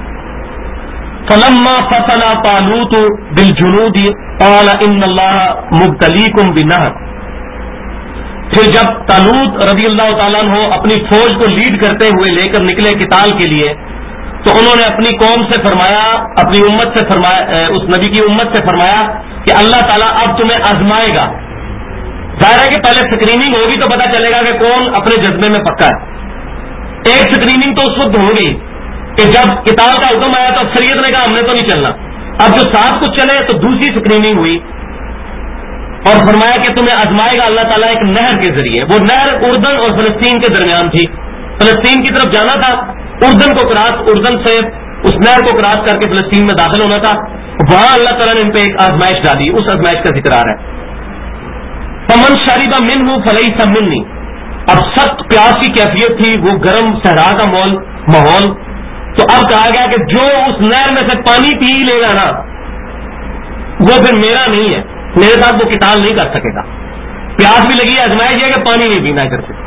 فلما فصل طالوت بالجنود قال ان اللہ مبتلیکم بنہر، پھر جب طالوت رضی اللہ تعالیٰ عنہ اپنی فوج کو لیڈ کرتے ہوئے لے کر نکلے قتال کے لیے، تو انہوں نے اپنی قوم سے فرمایا، اپنی امت سے فرمایا، اس نبی کی امت سے فرمایا کہ اللہ تعالیٰ اب تمہیں آزمائے گا۔ ظاہر ہے کہ پہلے اسکریننگ ہوگی تو پتہ چلے گا کہ کون اپنے جذبے میں پکا ہے۔ ایک اسکریننگ تو اس وقت ہو گئی کہ جب قتال کا حکم آیا تو اکثریت نے کہا ہم نے تو نہیں چلنا، اب جو ساتھ کچھ چلے تو دوسری اسکریننگ ہوئی اور فرمایا کہ تمہیں آزمائے گا اللہ تعالیٰ ایک نہر کے ذریعے۔ وہ نہر اردن اور فلسطین کے درمیان تھی، فلسطین کی طرف جانا تھا، اردن کو کراس، اردن سے اس نہر کو کراس کر کے فلسطین میں داخل ہونا تھا، وہاں اللہ تعالیٰ نے ان پہ ایک آزمائش ڈالی، اس آزمائش کا ذکر آ رہا ہے۔ فمن شرب منہ فلیس منی، اب سخت پیاس کی کیفیت تھی، وہ گرم صحرا کا ماحول، تو اب کہا گیا کہ جو اس نہر میں سے پانی پی لے گا نا وہ پھر میرا نہیں ہے، میرے ساتھ وہ قتال نہیں کر سکے گا۔ پیاس بھی لگی، آزمائش ہے کہ پانی نہیں پینا ادھر سے۔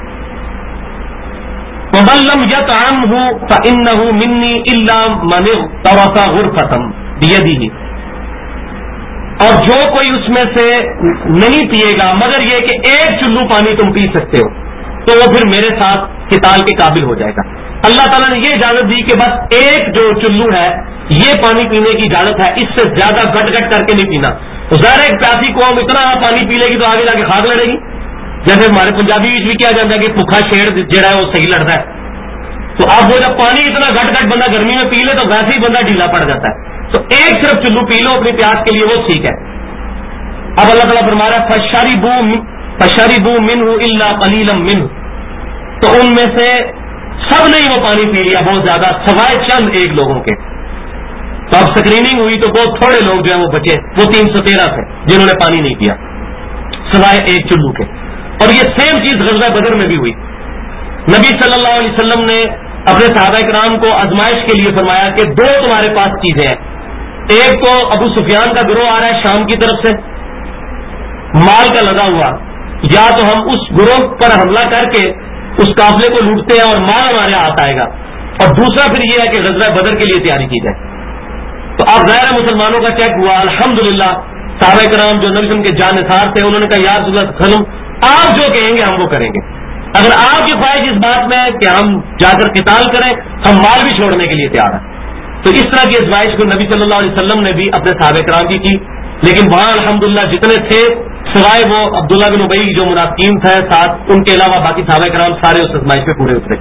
وَمَن لَّمْ يَطْعَمْهُ فَإِنَّهُ مِنِّي إِلَّا مَنِ اغْتَرَفَ غُرْفَةً بِيَدِهِ، اور جو کوئی اس میں سے نہیں پیے گا مگر یہ کہ ایک چلو پانی تم پی سکتے ہو تو وہ پھر میرے ساتھ قتال کے قابل ہو جائے گا۔ اللہ تعالیٰ نے یہ اجازت دی کہ بس ایک جو چلو ہے یہ پانی پینے کی اجازت ہے، اس سے زیادہ گٹ گٹ کر کے نہیں پینا. تو ظاہر ایک پیاسی قوم اتنا پانی پی لے گی تو آگے جا کے خاک لڑے گی. جیسے ہمارے پنجابی بھی کیا جاتا ہے کہ بھوکھا شیر جڑا ہے وہ صحیح لڑتا ہے. تو اب وہ جب پانی اتنا گٹ گٹ بندہ گرمی میں پی لے تو ویسے ہی بندہ ڈھیلا پڑ جاتا ہے. تو ایک صرف چلو پی لو اپنی پیاس کے لیے، وہ ٹھیک ہے. اب اللہ تعالیٰ فرما رہا ہے فشربوا منہ الا قلیلا منہ، تو ان میں سے سب نے ہی وہ پانی پی لیا بہت زیادہ سوائے چند ایک لوگوں کے. تو اب اسکریننگ ہوئی تو بہت تھوڑے لوگ جو ہیں وہ بچے، وہ 313 تھے جنہوں نے پانی نہیں پیا سوائے ایک چلو کے. اور یہ سیم چیز غزوہ بدر میں بھی ہوئی. نبی صلی اللہ علیہ وسلم نے اپنے صحابہ کرام کو آزمائش کے لیے فرمایا کہ دو تمہارے پاس چیزیں ہیں. ایک تو ابو سفیان کا گروہ آ رہا ہے شام کی طرف سے مال کا لگا ہوا، یا تو ہم اس گروہ پر حملہ کر کے اس قافلے کو لوٹتے ہیں اور مال ہمارے ہاتھ آئے گا، اور دوسرا پھر یہ ہے کہ غزوہ بدر کے لیے تیاری کی جائے. تو اب ظاہر مسلمانوں کا چیک ہوا الحمدللہ. صحابہ کرام جو نبی صلی اللہ علیہ وسلم کے جانثار تھے انہوں نے کہا یا رسول اللہ صلی اللہ علیہ وسلم آپ جو کہیں گے ہم وہ کریں گے. اگر آپ کی خواہش اس بات میں ہے کہ ہم جا کر قتال کریں ہم مال بھی چھوڑنے کے لیے تیار ہیں. تو اس طرح کی ازمائش کو نبی صلی اللہ علیہ وسلم نے بھی اپنے صحابہ کرام کی، لیکن وہاں الحمدللہ جتنے تھے سوائے وہ عبداللہ بن ابی جو منافقین تھے ساتھ، ان کے علاوہ باقی صحابہ کرام سارے اس ازمائش پہ پورے اترے.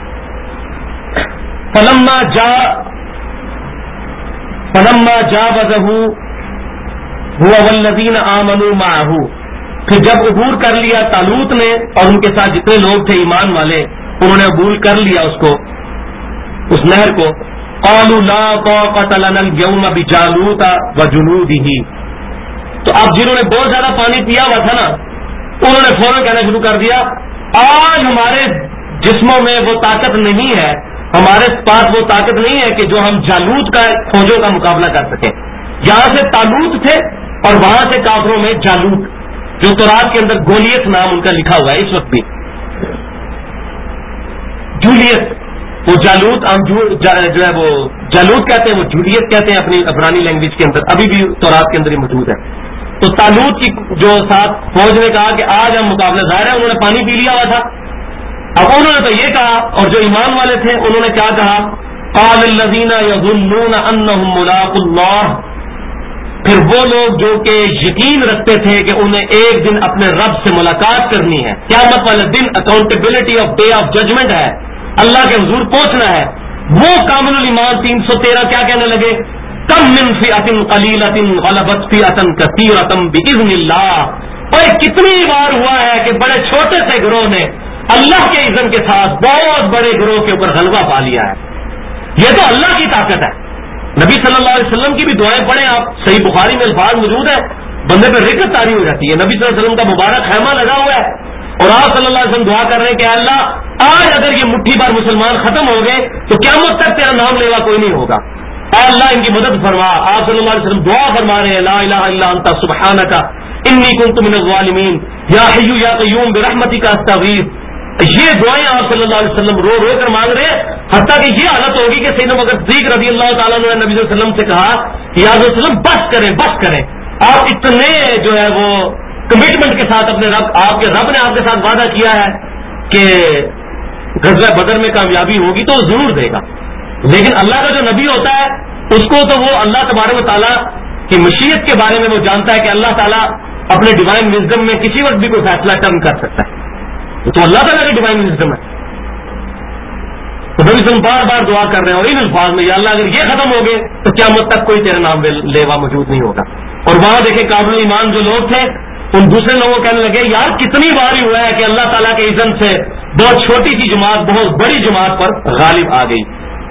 فلما جاوزہ هو والذین آمنوا معه، پھر جب عبور کر لیا طالوت نے اور ان کے ساتھ جتنے لوگ تھے ایمان والے، انہوں نے عبور کر لیا اس کو، اس نہر کو. قالوا لا طاقة لنا اليوم بجالوت وجنوده، تو اب جنہوں نے بہت زیادہ پانی پیا ہوا تھا نا انہوں نے فوراً کہنا شروع کر دیا آج ہمارے جسموں میں وہ طاقت نہیں ہے، ہمارے پاس وہ طاقت نہیں ہے کہ جو ہم جالوت کا فوجوں کا مقابلہ کر سکیں. یہاں سے طالوت تھے اور وہاں سے کافروں میں جالوت، جو تورات کے اندر گولیت نام ان کا لکھا ہوا ہے اس وقت بھی. جولیت وہ جالوت جو ہے وہ جالوت کہتے ہیں، وہ جولیت کہتے ہیں اپنی عبرانی لینگویج کے اندر، ابھی بھی تورات کے اندر ہی موجود ہے. تو طالوت کی جو ساتھ فوج نے کہا کہ آج ہم مقابلہ، ظاہر ہے انہوں نے پانی پی لیا ہوا تھا. اب انہوں نے تو یہ کہا، اور جو ایمان والے تھے انہوں نے کیا کہا قال الذین یظنون انہم ملاقو اللہ، پھر وہ لوگ جو کہ یقین رکھتے تھے کہ انہیں ایک دن اپنے رب سے ملاقات کرنی ہے، قیامت والے دن accountability of day of judgement ہے، اللہ کے حضور پہنچنا ہے، وہ کامل الایمان 313 کیا کہنے لگے کم من فئۃ قلیلۃ غلبت فئۃ کثیرۃ باذن اللہ. اور کتنی بار ہوا ہے کہ بڑے چھوٹے سے گروہ نے اللہ کے اذن کے ساتھ بہت بڑے گروہ کے اوپر غلبہ پا لیا ہے. یہ تو اللہ کی طاقت ہے. نبی صلی اللہ علیہ وسلم کی بھی دعائیں پڑھیں آپ، صحیح بخاری میں الفاظ موجود ہیں، بندے پہ رکت طاری ہو جاتی ہے. نبی صلی اللہ علیہ وسلم کا مبارک خیمہ لگا ہوا ہے اور آپ صلی اللہ علیہ وسلم دعا کر رہے ہیں کہ اللہ آج اگر یہ مٹھی بھر مسلمان ختم ہو گئے تو قیامت تک تیرا نام لیوا کوئی نہیں ہوگا، اے اللہ ان کی مدد فرما. آپ صلی اللہ علیہ وسلم دعا فرما رہے ہیں لا الہ الا انت سبحانک انی کنت من الظالمین یا حی یا قیوم برحمتک استغیث. یہ دعائیں آپ صلی اللہ علیہ وسلم رو رو کر مانگ رہے ہیں، حتیٰ کہ یہ حالت ہوگی کہ سیدنا ابوبکر صدیق رضی اللہ تعالیٰ نے نبی صلی اللہ علیہ وسلم سے کہا کہ یا رسول اللہ بس کریں. آپ اتنے جو ہے وہ کمٹمنٹ کے ساتھ اپنے رب، آپ کے رب نے آپ کے ساتھ وعدہ کیا ہے کہ غزوہ بدر میں کامیابی ہوگی تو وہ ضرور دے گا. لیکن اللہ کا جو نبی ہوتا ہے اس کو تو وہ اللہ تبارک و تعالیٰ کی مشیت کے بارے میں وہ جانتا ہے کہ اللہ تعالیٰ اپنے ڈیوائن وزڈم میں کسی وقت بھی کوئی فیصلہ ٹرن کر سکتا ہے، تو اللہ تعالیٰ کی ڈیوائن وزڈم ہے. تو نبی صلی اللہ علیہ وسلم بار بار دعا کر رہے ہیں اور ان الفاظ میں یا اللہ اگر یہ ختم ہو گئے تو قیامت تک کوئی تیرے نام لیوا موجود نہیں ہوگا. اور وہاں دیکھیں قابل ایمان جو لوگ تھے ان دوسرے لوگوں کہنے لگے یار کتنی بار ہی ہوا ہے کہ اللہ تعالیٰ کے اذن سے بہت چھوٹی سی جماعت بہت بڑی جماعت پر غالب آ گئی.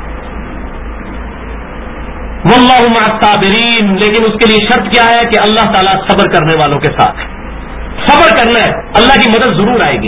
واللہ مع الصابرین، لیکن اس کے لیے شرط کیا ہے کہ اللہ تعالیٰ صبر کرنے والوں کے ساتھ ہے. صبر کرنا ہے، اللہ کی مدد ضرور آئے گی.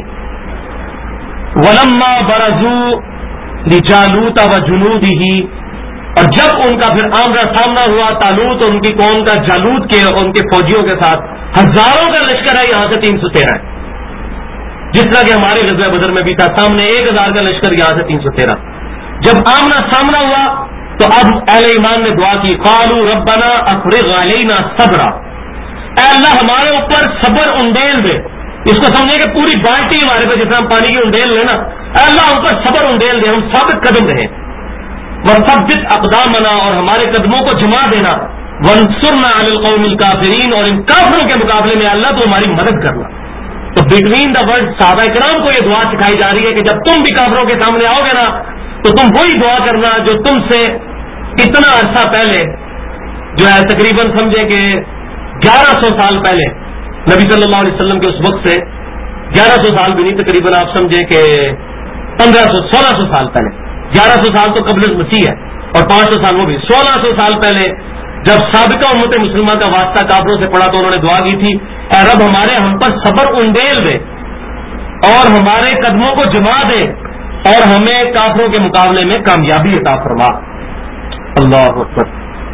ولما برزوا لجالوت وجنودہ، اور جب ان کا پھر آمنا سامنا ہوا طالوت اور ان کی قوم کا جالوت کے اور ان کے فوجیوں کے ساتھ، ہزاروں کا لشکر ہے یہاں سے 313 ہے، جس طرح کہ ہمارے غزوہ بدر میں بھی تھا سامنے 1000 کا لشکر یہاں سے 313. جب آمنا سامنا ہوا تو اب اہل ایمان نے دعا کی قالوا ربنا افرغ علینا صبرا، اے اللہ ہمارے اوپر صبر انڈیل دے. اس کو سمجھے کہ پوری بالٹی ہمارے پہ جس طرح ہم پانی کی انڈیل لیں نا، اے اللہ ہم پر صبر انڈیل دے، ہم ثابت قدم رہیں. وثبت اقدامنا، اور ہمارے قدموں کو جما دینا، وانصرنا علی القوم الکافرین، اور ان کافروں کے مقابلے میں اللہ تو ہماری مدد کرنا۔ تو بٹوین دا ورڈ صحابہ کرام کو یہ دعا سکھائی جا رہی ہے کہ جب تم بھی کافروں کے سامنے آؤ گے نا تو تم وہی دعا کرنا جو تم سے اتنا عرصہ پہلے جو ہے تقریباً سمجھے کہ 1100 سال پہلے نبی صلی اللہ علیہ وسلم کے اس وقت سے 1100 سال بھی نہیں، تقریباً آپ سمجھے کہ 1600 سال پہلے، 1100 سال تو قبل مسیح ہے اور 500 سال وہ بھی، 1600 سال پہلے جب سابقہ امت مسلمہ کا واسطہ کافروں سے پڑا تو انہوں نے دعا کی تھی، اے رب ہمارے ہم پر صبر انڈیل دے اور ہمارے قدموں کو جما دے اور ہمیں کافروں کے مقابلے میں کامیابی عطا فرما۔ اللہ اکبر۔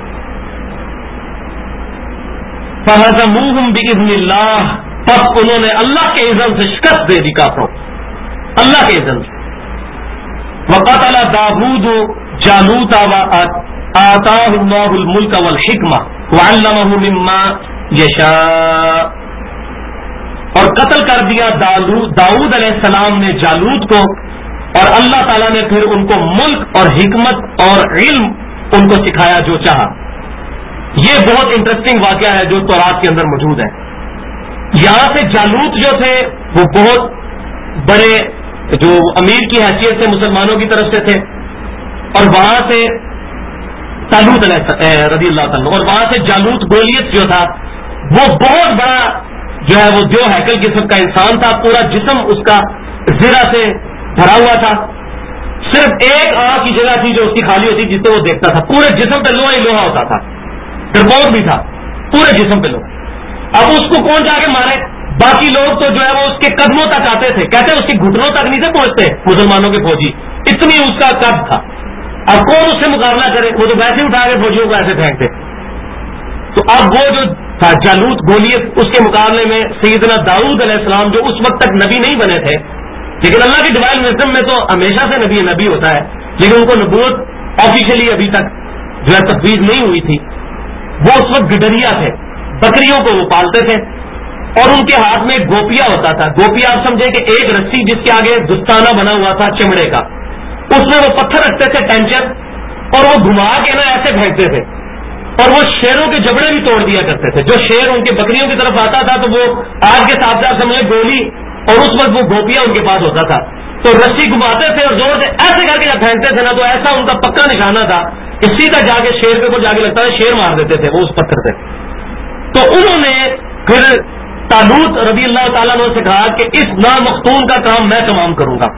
فہزموہم بإذن اللہ، پس انہوں نے اللہ کے اذن سے شکست دے دی کافروں، اللہ کے اذن سے۔ وقتل داؤد جالوت وآتاہ اللہ الملک والحکمہ وعلمہ مما یشاء، اور قتل کر دیا داؤد علیہ السلام نے جالوت کو، اور اللہ تعالیٰ نے پھر ان کو ملک اور حکمت اور علم ان کو سکھایا جو چاہا۔ یہ بہت انٹرسٹنگ واقعہ ہے جو تورات کے اندر موجود ہے۔ یہاں سے جالوت جو تھے وہ بہت بڑے جو امیر کی حیثیت سے مسلمانوں کی طرف سے تھے، اور وہاں سے طالوت رضی اللہ تعالیٰ، اور وہاں سے جالوت گولیت جو تھا وہ بہت بڑا جو ہے وہ جو ہیکل قسم کا انسان تھا، پورا جسم اس کا زرہ سے بھرا ہوا تھا، صرف ایک آنکھ کی جگہ تھی جو اس کی خالی ہوتی جس سے وہ دیکھتا تھا، پورے جسم پہ لوہا ہی لوہا ہوتا تھا، ڈرپوٹ بھی تھا پورے جسم پہ لوہا۔ اب اس کو کون جا کے مارے؟ باقی لوگ تو جو ہے وہ اس کے قدموں تک آتے تھے، کہتے اس کے گھٹنوں تک نہیں سے پہنچتے مسلمانوں کے فوجی، اتنی اس کا قد تھا۔ اب کون اس سے مقابلہ کرے؟ وہ تو ویسے اٹھا کے فوجیوں کو ایسے پھینکتے۔ تو اب وہ جو تھا جالوت گولیت، اس کے مقابلے میں سیدنا داؤد علیہ السلام جو اس وقت تک نبی نہیں بنے تھے، لیکن اللہ کی ڈیوائن وزڈم میں تو ہمیشہ سے نبی ہوتا ہے، لیکن ان کو نبوت آفیشلی ابھی تک جو ہے تفویض نہیں ہوئی تھی، وہ اس وقت گڈریا تھے، بکریوں کو وہ پالتے تھے، اور ان کے ہاتھ میں گوپیا ہوتا تھا۔ گوپیا آپ سمجھے کہ ایک رسی جس کے آگے دستانہ بنا ہوا تھا چمڑے کا، اس میں وہ پتھر رکھتے تھے ٹینچر، اور وہ گھما کے نا ایسے پھینکتے تھے، اور وہ شیروں کے جبڑے بھی توڑ دیا کرتے تھے۔ جو شیر ان کے بکریوں کی طرف آتا تھا تو وہ آج کے ساتھ ساتھ سمجھے گولی، اور اس وقت وہ گوپیا ان کے پاس ہوتا تھا، تو رسی گھماتے تھے اور زور سے ایسے کر کے جب پھینکتے تھے نا تو ایسا ان کا پکا نشانہ تھا کہ سیدھا جا کے شیر کے اوپر جا کے لگتا تھا، شیر مار دیتے تھے وہ اس پتھر سے۔ تو انہوں نے پھر طالوت رضی اللہ تعالیٰ نے سے کہا کہ اس نامختون کا کام میں تمام کروں گا،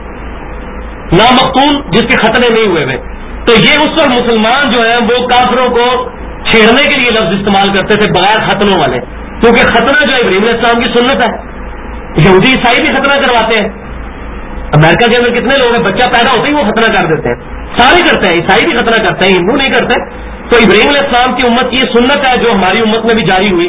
نامختون جس کے ختنے نہیں ہوئے ہوئے۔ تو یہ اس وقت مسلمان جو ہیں وہ کافروں کو چھیڑنے کے لیے لفظ استعمال کرتے تھے بغیر ختنوں والے، کیونکہ ختنہ جو ابراہیم علیہ السلام کی سنت ہے، یہودی عیسائی بھی ختنہ کرواتے ہیں۔ امریکہ کے اندر کتنے لوگ ہیں بچہ پیدا ہوتے ہی وہ ختنہ کر دیتے ہیں، سارے کرتے ہیں، عیسائی بھی ختنہ کرتے ہیں، ہندو نہیں کرتے۔ تو ابراہیم علیہ السلام کی امت کی یہ سنت ہے جو ہماری امت میں بھی جاری ہوئی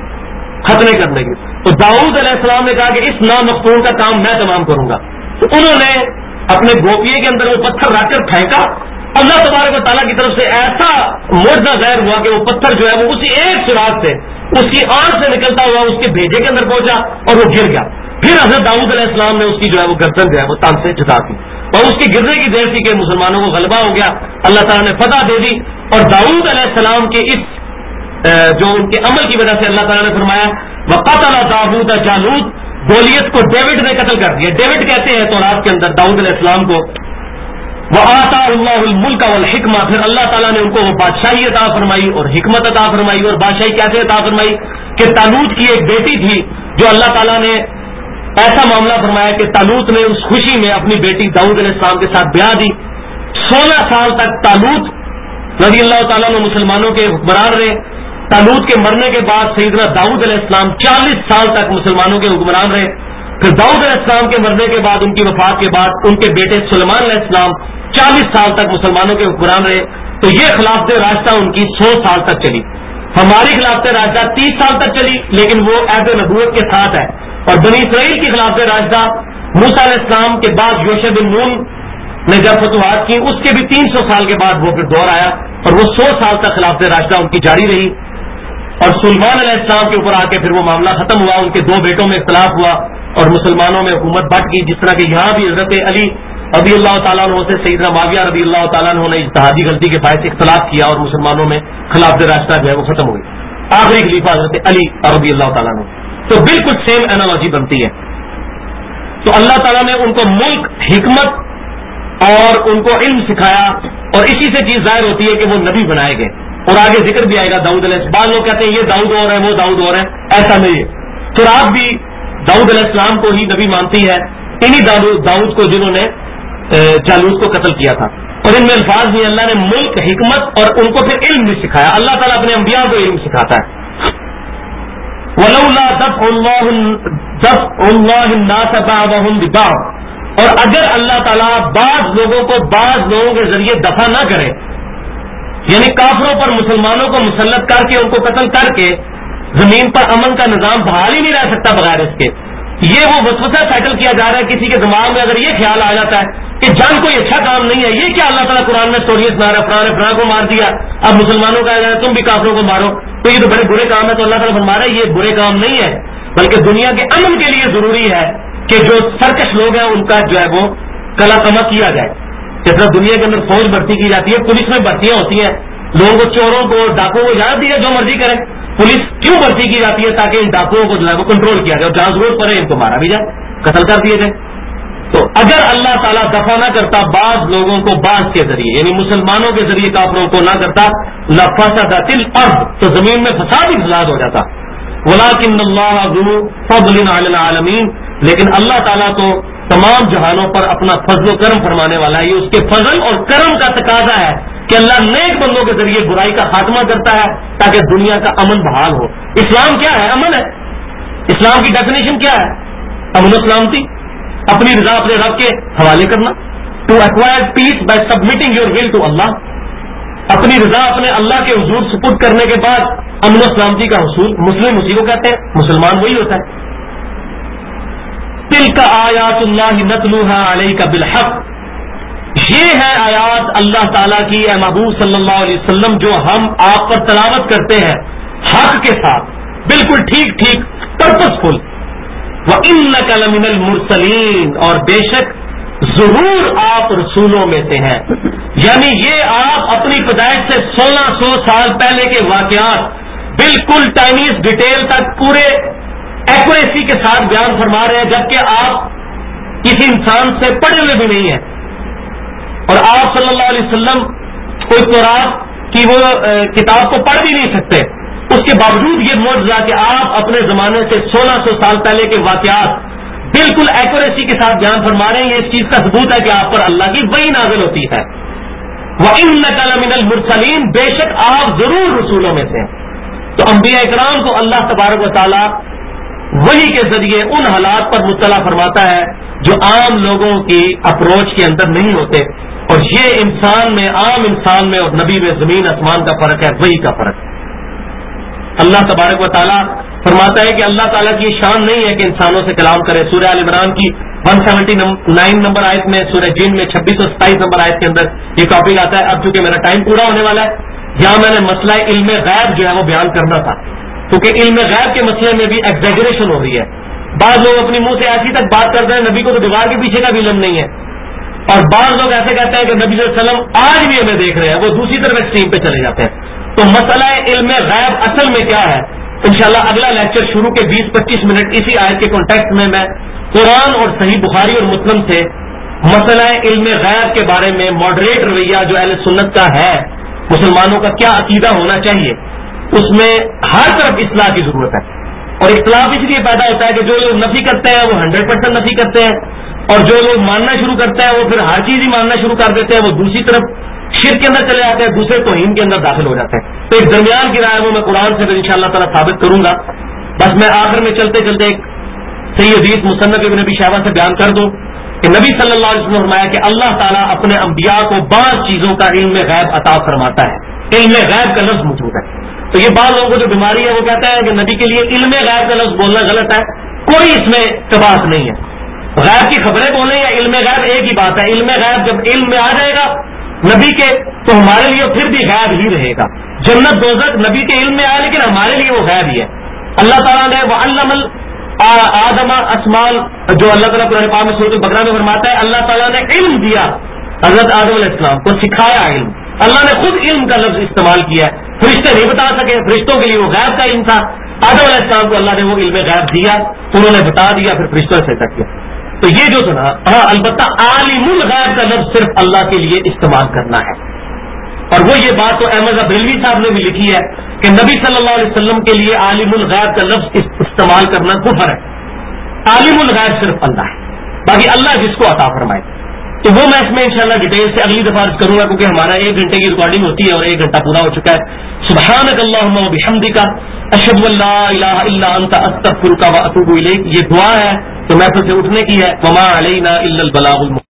ختنے کرنے کی۔ تو داؤد علیہ السلام نے کہا کہ اس نامختون کا کام میں تمام کروں گا، تو انہوں نے اپنے گوپیے کے اندر وہ پتھر رکھ کر پھینکا، اللہ تبارک و تعالیٰ کی طرف سے ایسا معجزہ ظاہر ہوا کہ وہ پتھر جو ہے وہ اسی ایک سراغ سے اس کی آنکھ سے نکلتا ہوا اس کے بھیجے کے اندر پہنچا اور وہ گر گیا۔ پھر حضرت داؤد علیہ السلام نے اس کی جو ہے وہ گردن جو ہے وہ تان سے جدا دی، اور اس کی گرنے کی دیر تھی کہ مسلمانوں کو غلبہ ہو گیا، اللہ تعالیٰ نے فتح دے دی۔ اور داؤد علیہ السلام کے اس جو ان کے عمل کی وجہ سے اللہ تعالیٰ نے فرمایا وقتل داؤد جالوت، گولیت کو ڈیوڈ نے قتل کر دیا۔ ڈیوڈ کہتے ہیں تورات کے اندر داؤد علیہ السلام کو، وآتاہ اللہ الملک والحکمہ، پھر اللہ تعالیٰ نے ان کو وہ بادشاہی عطا فرمائی اور حکمت عطا فرمائی۔ اور بادشاہی کیسے عطا فرمائی کہ طالوت کی ایک بیٹی تھی جو اللہ تعالیٰ نے ایسا معاملہ فرمایا کہ طالوت نے اس خوشی میں اپنی بیٹی داؤد علیہ السلام کے ساتھ بیاہ دی۔ 16 سال تک طالوت رضی اللہ تعالیٰ نے مسلمانوں کے حکمران رہے۔ طالوت کے مرنے کے بعد سیدنا داؤد علیہ السلام 40 سال تک مسلمانوں کے حکمران رہے۔ پھر داؤد علیہ السلام کے مرنے کے بعد ان کی وفات کے بعد ان کے بیٹے سلیمان علیہ السلام 40 سال تک مسلمانوں کے حکمران رہے۔ تو یہ خلافت راشدہ ان کی 100 سال تک چلی۔ ہماری خلافت راشدہ 30 سال تک چلی، لیکن وہ عہد نبوت کے ساتھ ہے، اور بنی اسرائیل کی خلافت راشدہ موسیٰ علیہ السلام کے بعد یوشع بن نون نے جب فتوحات کی اس کے بھی 300 سال کے بعد وہ پھر دور آیا، اور وہ 100 سال تک خلافت راشدہ ان کی جاری رہی۔ اور سلیمان علیہ السلام کے اوپر آ کے پھر وہ معاملہ ختم ہوا، ان کے 2 بیٹوں میں اختلاف ہوا اور مسلمانوں میں حکومت بٹ گئی، جس طرح کہ یہاں بھی حضرت علی رضی اللہ تعالیٰ عنہ سے سیدنا معاویہ رضی اللہ تعالیٰ عنہ نے اجتہادی غلطی کے باعث اختلاف کیا اور مسلمانوں میں خلافت راستہ جو ہے وہ ختم ہوئی. آخری خلیفہ حضرت علی رضی اللہ تعالیٰ عنہ. تو بالکل سیم انالوجی بنتی ہے. تو اللہ تعالیٰ نے ان کو ملک، حکمت اور ان کو علم سکھایا، اور اسی سے چیز ظاہر ہوتی ہے کہ وہ نبی بنائے گئے. اور آگے ذکر بھی آئے گا داؤد علیہ السلام. بعض لوگ کہتے ہیں یہ داؤد اور ہے وہ داؤد اور ہے، ایسا نہیں ہے. تو آپ بھی داؤد علیہ السلام کو ہی نبی مانتی ہے، انہی داؤد کو جنہوں نے جالوت کو قتل کیا تھا. اور ان میں الفاظ بھی اللہ نے ملک، حکمت اور ان کو پھر علم بھی سکھایا. اللہ تعالیٰ اپنے انبیاء کو علم سکھاتا ہے. وَلَوْلَا دَفْعُ اللَّهِ النَّاسَ بَعْضَهُم بِبَعْضٍ، اور اگر اللہ تعالیٰ بعض لوگوں کو بعض لوگوں کے ذریعے دفع نہ کرے، یعنی کافروں پر مسلمانوں کو مسلط کر کے ان کو قتل کر کے زمین پر امن کا نظام بحال ہی نہیں رہ سکتا بغیر اس کے. یہ وہ وسوسہ سیٹل کیا جا رہا ہے کسی کے دماغ میں اگر یہ خیال آ جاتا ہے کہ جنگ کوئی اچھا کام نہیں ہے، یہ کیا اللہ تعالیٰ قرآن میں اسٹوریز سنا رہا ہے، فلاں نے فلاں کو مار دیا، اب مسلمانوں کا تم بھی کافروں کو مارو، تو یہ تو بڑے برے کام ہے. تو اللہ تعالیٰ فرما رہا ہے یہ برے کام نہیں ہے، بلکہ دنیا کے امن کے لیے ضروری ہے کہ جو سرکش لوگ ہیں ان کا جو ہے وہ کلا کما کیا جائے. جس طرح دنیا کے اندر فوج بھرتی کی جاتی ہے، پولیس میں بھرتیاں ہوتی ہیں، لوگوں کو، چوروں کو، ڈاکوؤں کو اجازت دی ہے جو مرضی کریں. پولیس کیوں بھرتی کی جاتی ہے؟ تاکہ ان ڈاکوؤں کو جو ہے وہ کنٹرول کیا جائے، اور جہاں ضرورت پڑے ان کو مارا بھی جائے، قتل کر دیے جائے. تو اگر اللہ تعالیٰ دفع نہ کرتا بعض لوگوں کو بعض کے ذریعے، یعنی مسلمانوں کے ذریعے کافروں کو نہ کرتا، لفسدت الارض، تو زمین میں فساد ہی فساد ہو جاتا. ولکن اللہ ذو فضل علی العالمین، لیکن اللہ تعالیٰ تو تمام جہانوں پر اپنا فضل و کرم فرمانے والا ہے. یہ اس کے فضل اور کرم کا تقاضا ہے کہ اللہ نیک بندوں کے ذریعے برائی کا خاتمہ کرتا ہے تاکہ دنیا کا امن بحال ہو. اسلام کیا ہے؟ امن ہے. اسلام کی ڈیفینیشن کیا ہے؟ امن و سلامتی، اپنی رضا اپنے رب کے حوالے کرنا. To acquire peace by submitting your will to اللہ، اپنی رضا اپنے اللہ کے حضور سپرد کرنے کے بعد امن و سلامتی کا حصول. مسلم اسی کو کہتے ہیں، مسلمان وہی ہوتا ہے. تلک آیات اللہ نتلوها علیک بالحق، یہ ہے آیات اللہ تعالیٰ کی اے محبوب صلی اللہ علیہ وسلم جو ہم آپ پر تلاوت کرتے ہیں حق کے ساتھ، بالکل ٹھیک ٹھیک پرپسفل. وَإِنَّكَ لَمِنَ الْمُرْسَلِينَ، اور بے شک ضرور آپ رسولوں میں سے ہیں. یعنی یہ آپ اپنی پیدائش سے 1600 سال پہلے کے واقعات بالکل ٹائنیز ڈیٹیل تک پورے ایکوریسی کے ساتھ بیان فرما رہے ہیں، جبکہ آپ کسی انسان سے پڑھے ہوئے بھی نہیں ہیں. اور آپ صلی اللہ علیہ وسلم کوئی تورات کی وہ کتاب کو پڑھ بھی نہیں سکتے، اس کے باوجود یہ معجزہ کہ آپ اپنے زمانے سے 1600 سال پہلے کے واقعات بالکل ایکوریسی کے ساتھ بیان فرما رہے ہیں. یہ اس چیز کا ثبوت ہے کہ آپ پر اللہ کی وحی نازل ہوتی ہے. وَإِنَّكَ لَمِنَ الْمُرْسَلِينَ، بے شک آپ ضرور رسولوں میں سے ہیں. تو انبیاء اکرام کو اللہ تبارک و تعالی وحی کے ذریعے ان حالات پر مطلع فرماتا ہے جو عام لوگوں کی اپروچ کے اندر نہیں ہوتے. اور یہ انسان میں، عام انسان میں اور نبی میں زمین آسمان کا فرق ہے، وحی کا فرق. اللہ تبارک و تعالیٰ فرماتا ہے کہ اللہ تعالیٰ کی شان نہیں ہے کہ انسانوں سے کلام کرے. سورہ آل عمران کی 179 نمبر آیت میں، سورہ جن میں 26 اور 27 نمبر آیت کے اندر یہ ٹاپک آتا ہے. اب چونکہ میرا ٹائم پورا ہونے والا ہے، یہاں میں نے مسئلہ علم غیب جو ہے وہ بیان کرنا تھا، کیونکہ علم غیب کے مسئلے میں بھی ایگزیجریشن ہو رہی ہے. بعض لوگ اپنی منہ سے ایسی تک بات کرتے ہیں نبی کو تو دیوار کے پیچھے کا بھی علم نہیں ہے، اور بعض لوگ ایسے کہتے ہیں کہ نبی صلی اللہ علیہ وسلم آج بھی ہمیں دیکھ رہے ہیں، وہ دوسری طرف ایکسٹریم پہ چلے جاتے ہیں. تو مسئلہ علم غیب اصل میں کیا ہے، انشاءاللہ اگلا لیکچر شروع کے 20-25 منٹ اسی آیت کے کانٹیکسٹ میں قرآن اور صحیح بخاری اور مسلم سے مسئلہ علم غیب کے بارے میں ماڈریٹ رویہ جو اہل سنت کا ہے، مسلمانوں کا کیا عقیدہ ہونا چاہیے، اس میں ہر طرف اصلاح کی ضرورت ہے. اور اختلاف اس لیے پیدا ہوتا ہے کہ جو لوگ نفی کرتے ہیں وہ 100% نفی کرتے ہیں، اور جو لوگ ماننا شروع کرتے ہیں وہ پھر ہر چیز ہی ماننا شروع کر دیتے ہیں، وہ دوسری طرف شرک کے اندر چلے جاتے ہیں، دوسرے توہین کے اندر داخل ہو جاتے ہیں. تو ایک درمیان کی رائے وہ میں قرآن سے ان شاء اللہ تعالیٰ ثابت کروں گا. بس میں آخر میں چلتے چلتے ایک صحیح حدیث مصنف ابن ابی شیبہ سے بیان کر دوں کہ نبی صلی اللہ علیہ وسلم نے فرمایا کہ اللہ تعالیٰ اپنے انبیاء کو بعض چیزوں کا علم غیب عطا فرماتا ہے. علم غیب کا لفظ موجود ہے. تو یہ بعض لوگوں کو جو بیماری ہے وہ کہتا ہے کہ نبی کے لیے علم غیب کا لفظ بولنا غلط ہے. کوئی اس میں تباہت نہیں ہے. غیب کی خبریں بولیں یا علم غیب ایک ہی بات ہے. علم غیب جب علم میں آ جائے گا نبی کے تو ہمارے لیے پھر بھی غیب ہی رہے گا. جنت دوزخ نبی کے علم میں آئے لیکن ہمارے لیے وہ غیب ہی ہے. اللہ تعالیٰ نے وَعَلَّمَ آدم اسمال جو اللہ تعالیٰ قرآن پاک میں سورۃ البقرہ میں فرماتا ہے اللہ تعالیٰ نے علم دیا حضرت آدم علیہ السلام کو، سکھایا علم. اللہ نے خود علم کا لفظ استعمال کیا ہے. فرشتے نہیں بتا سکے، فرشتوں کے لیے وہ غیب کا علم تھا. آدم علیہ السلام کو اللہ نے وہ علم غیب دیا، انہوں نے بتا دیا، پھر فرشتوں سے سجدہ کیا. تو یہ جو سنا البتہ عالم الغیب کا لفظ صرف اللہ کے لیے استعمال کرنا ہے. اور وہ یہ بات تو احمد بریلوی صاحب نے بھی لکھی ہے کہ نبی صلی اللہ علیہ وسلم کے لیے عالم الغیب کا لفظ استعمال کرنا کفر ہے. عالم الغیب صرف اللہ ہے، باقی اللہ جس کو عطا فرمائے. تو وہ میں اس میں انشاءاللہ ڈیٹیل سے اگلی دفعہ عرض کروں گا، کیونکہ ہمارا 1 گھنٹے کی ریکارڈنگ ہوتی ہے اور 1 گھنٹہ پورا ہو چکا ہے. سبحانک اللہم و بحمدک اشہد ان لا الہ الا انت استغفرک و اتوب الیک. یہ دعا ہے تو محفل سے اٹھنے کی ہے. وما علینا الا البلاغ المبین.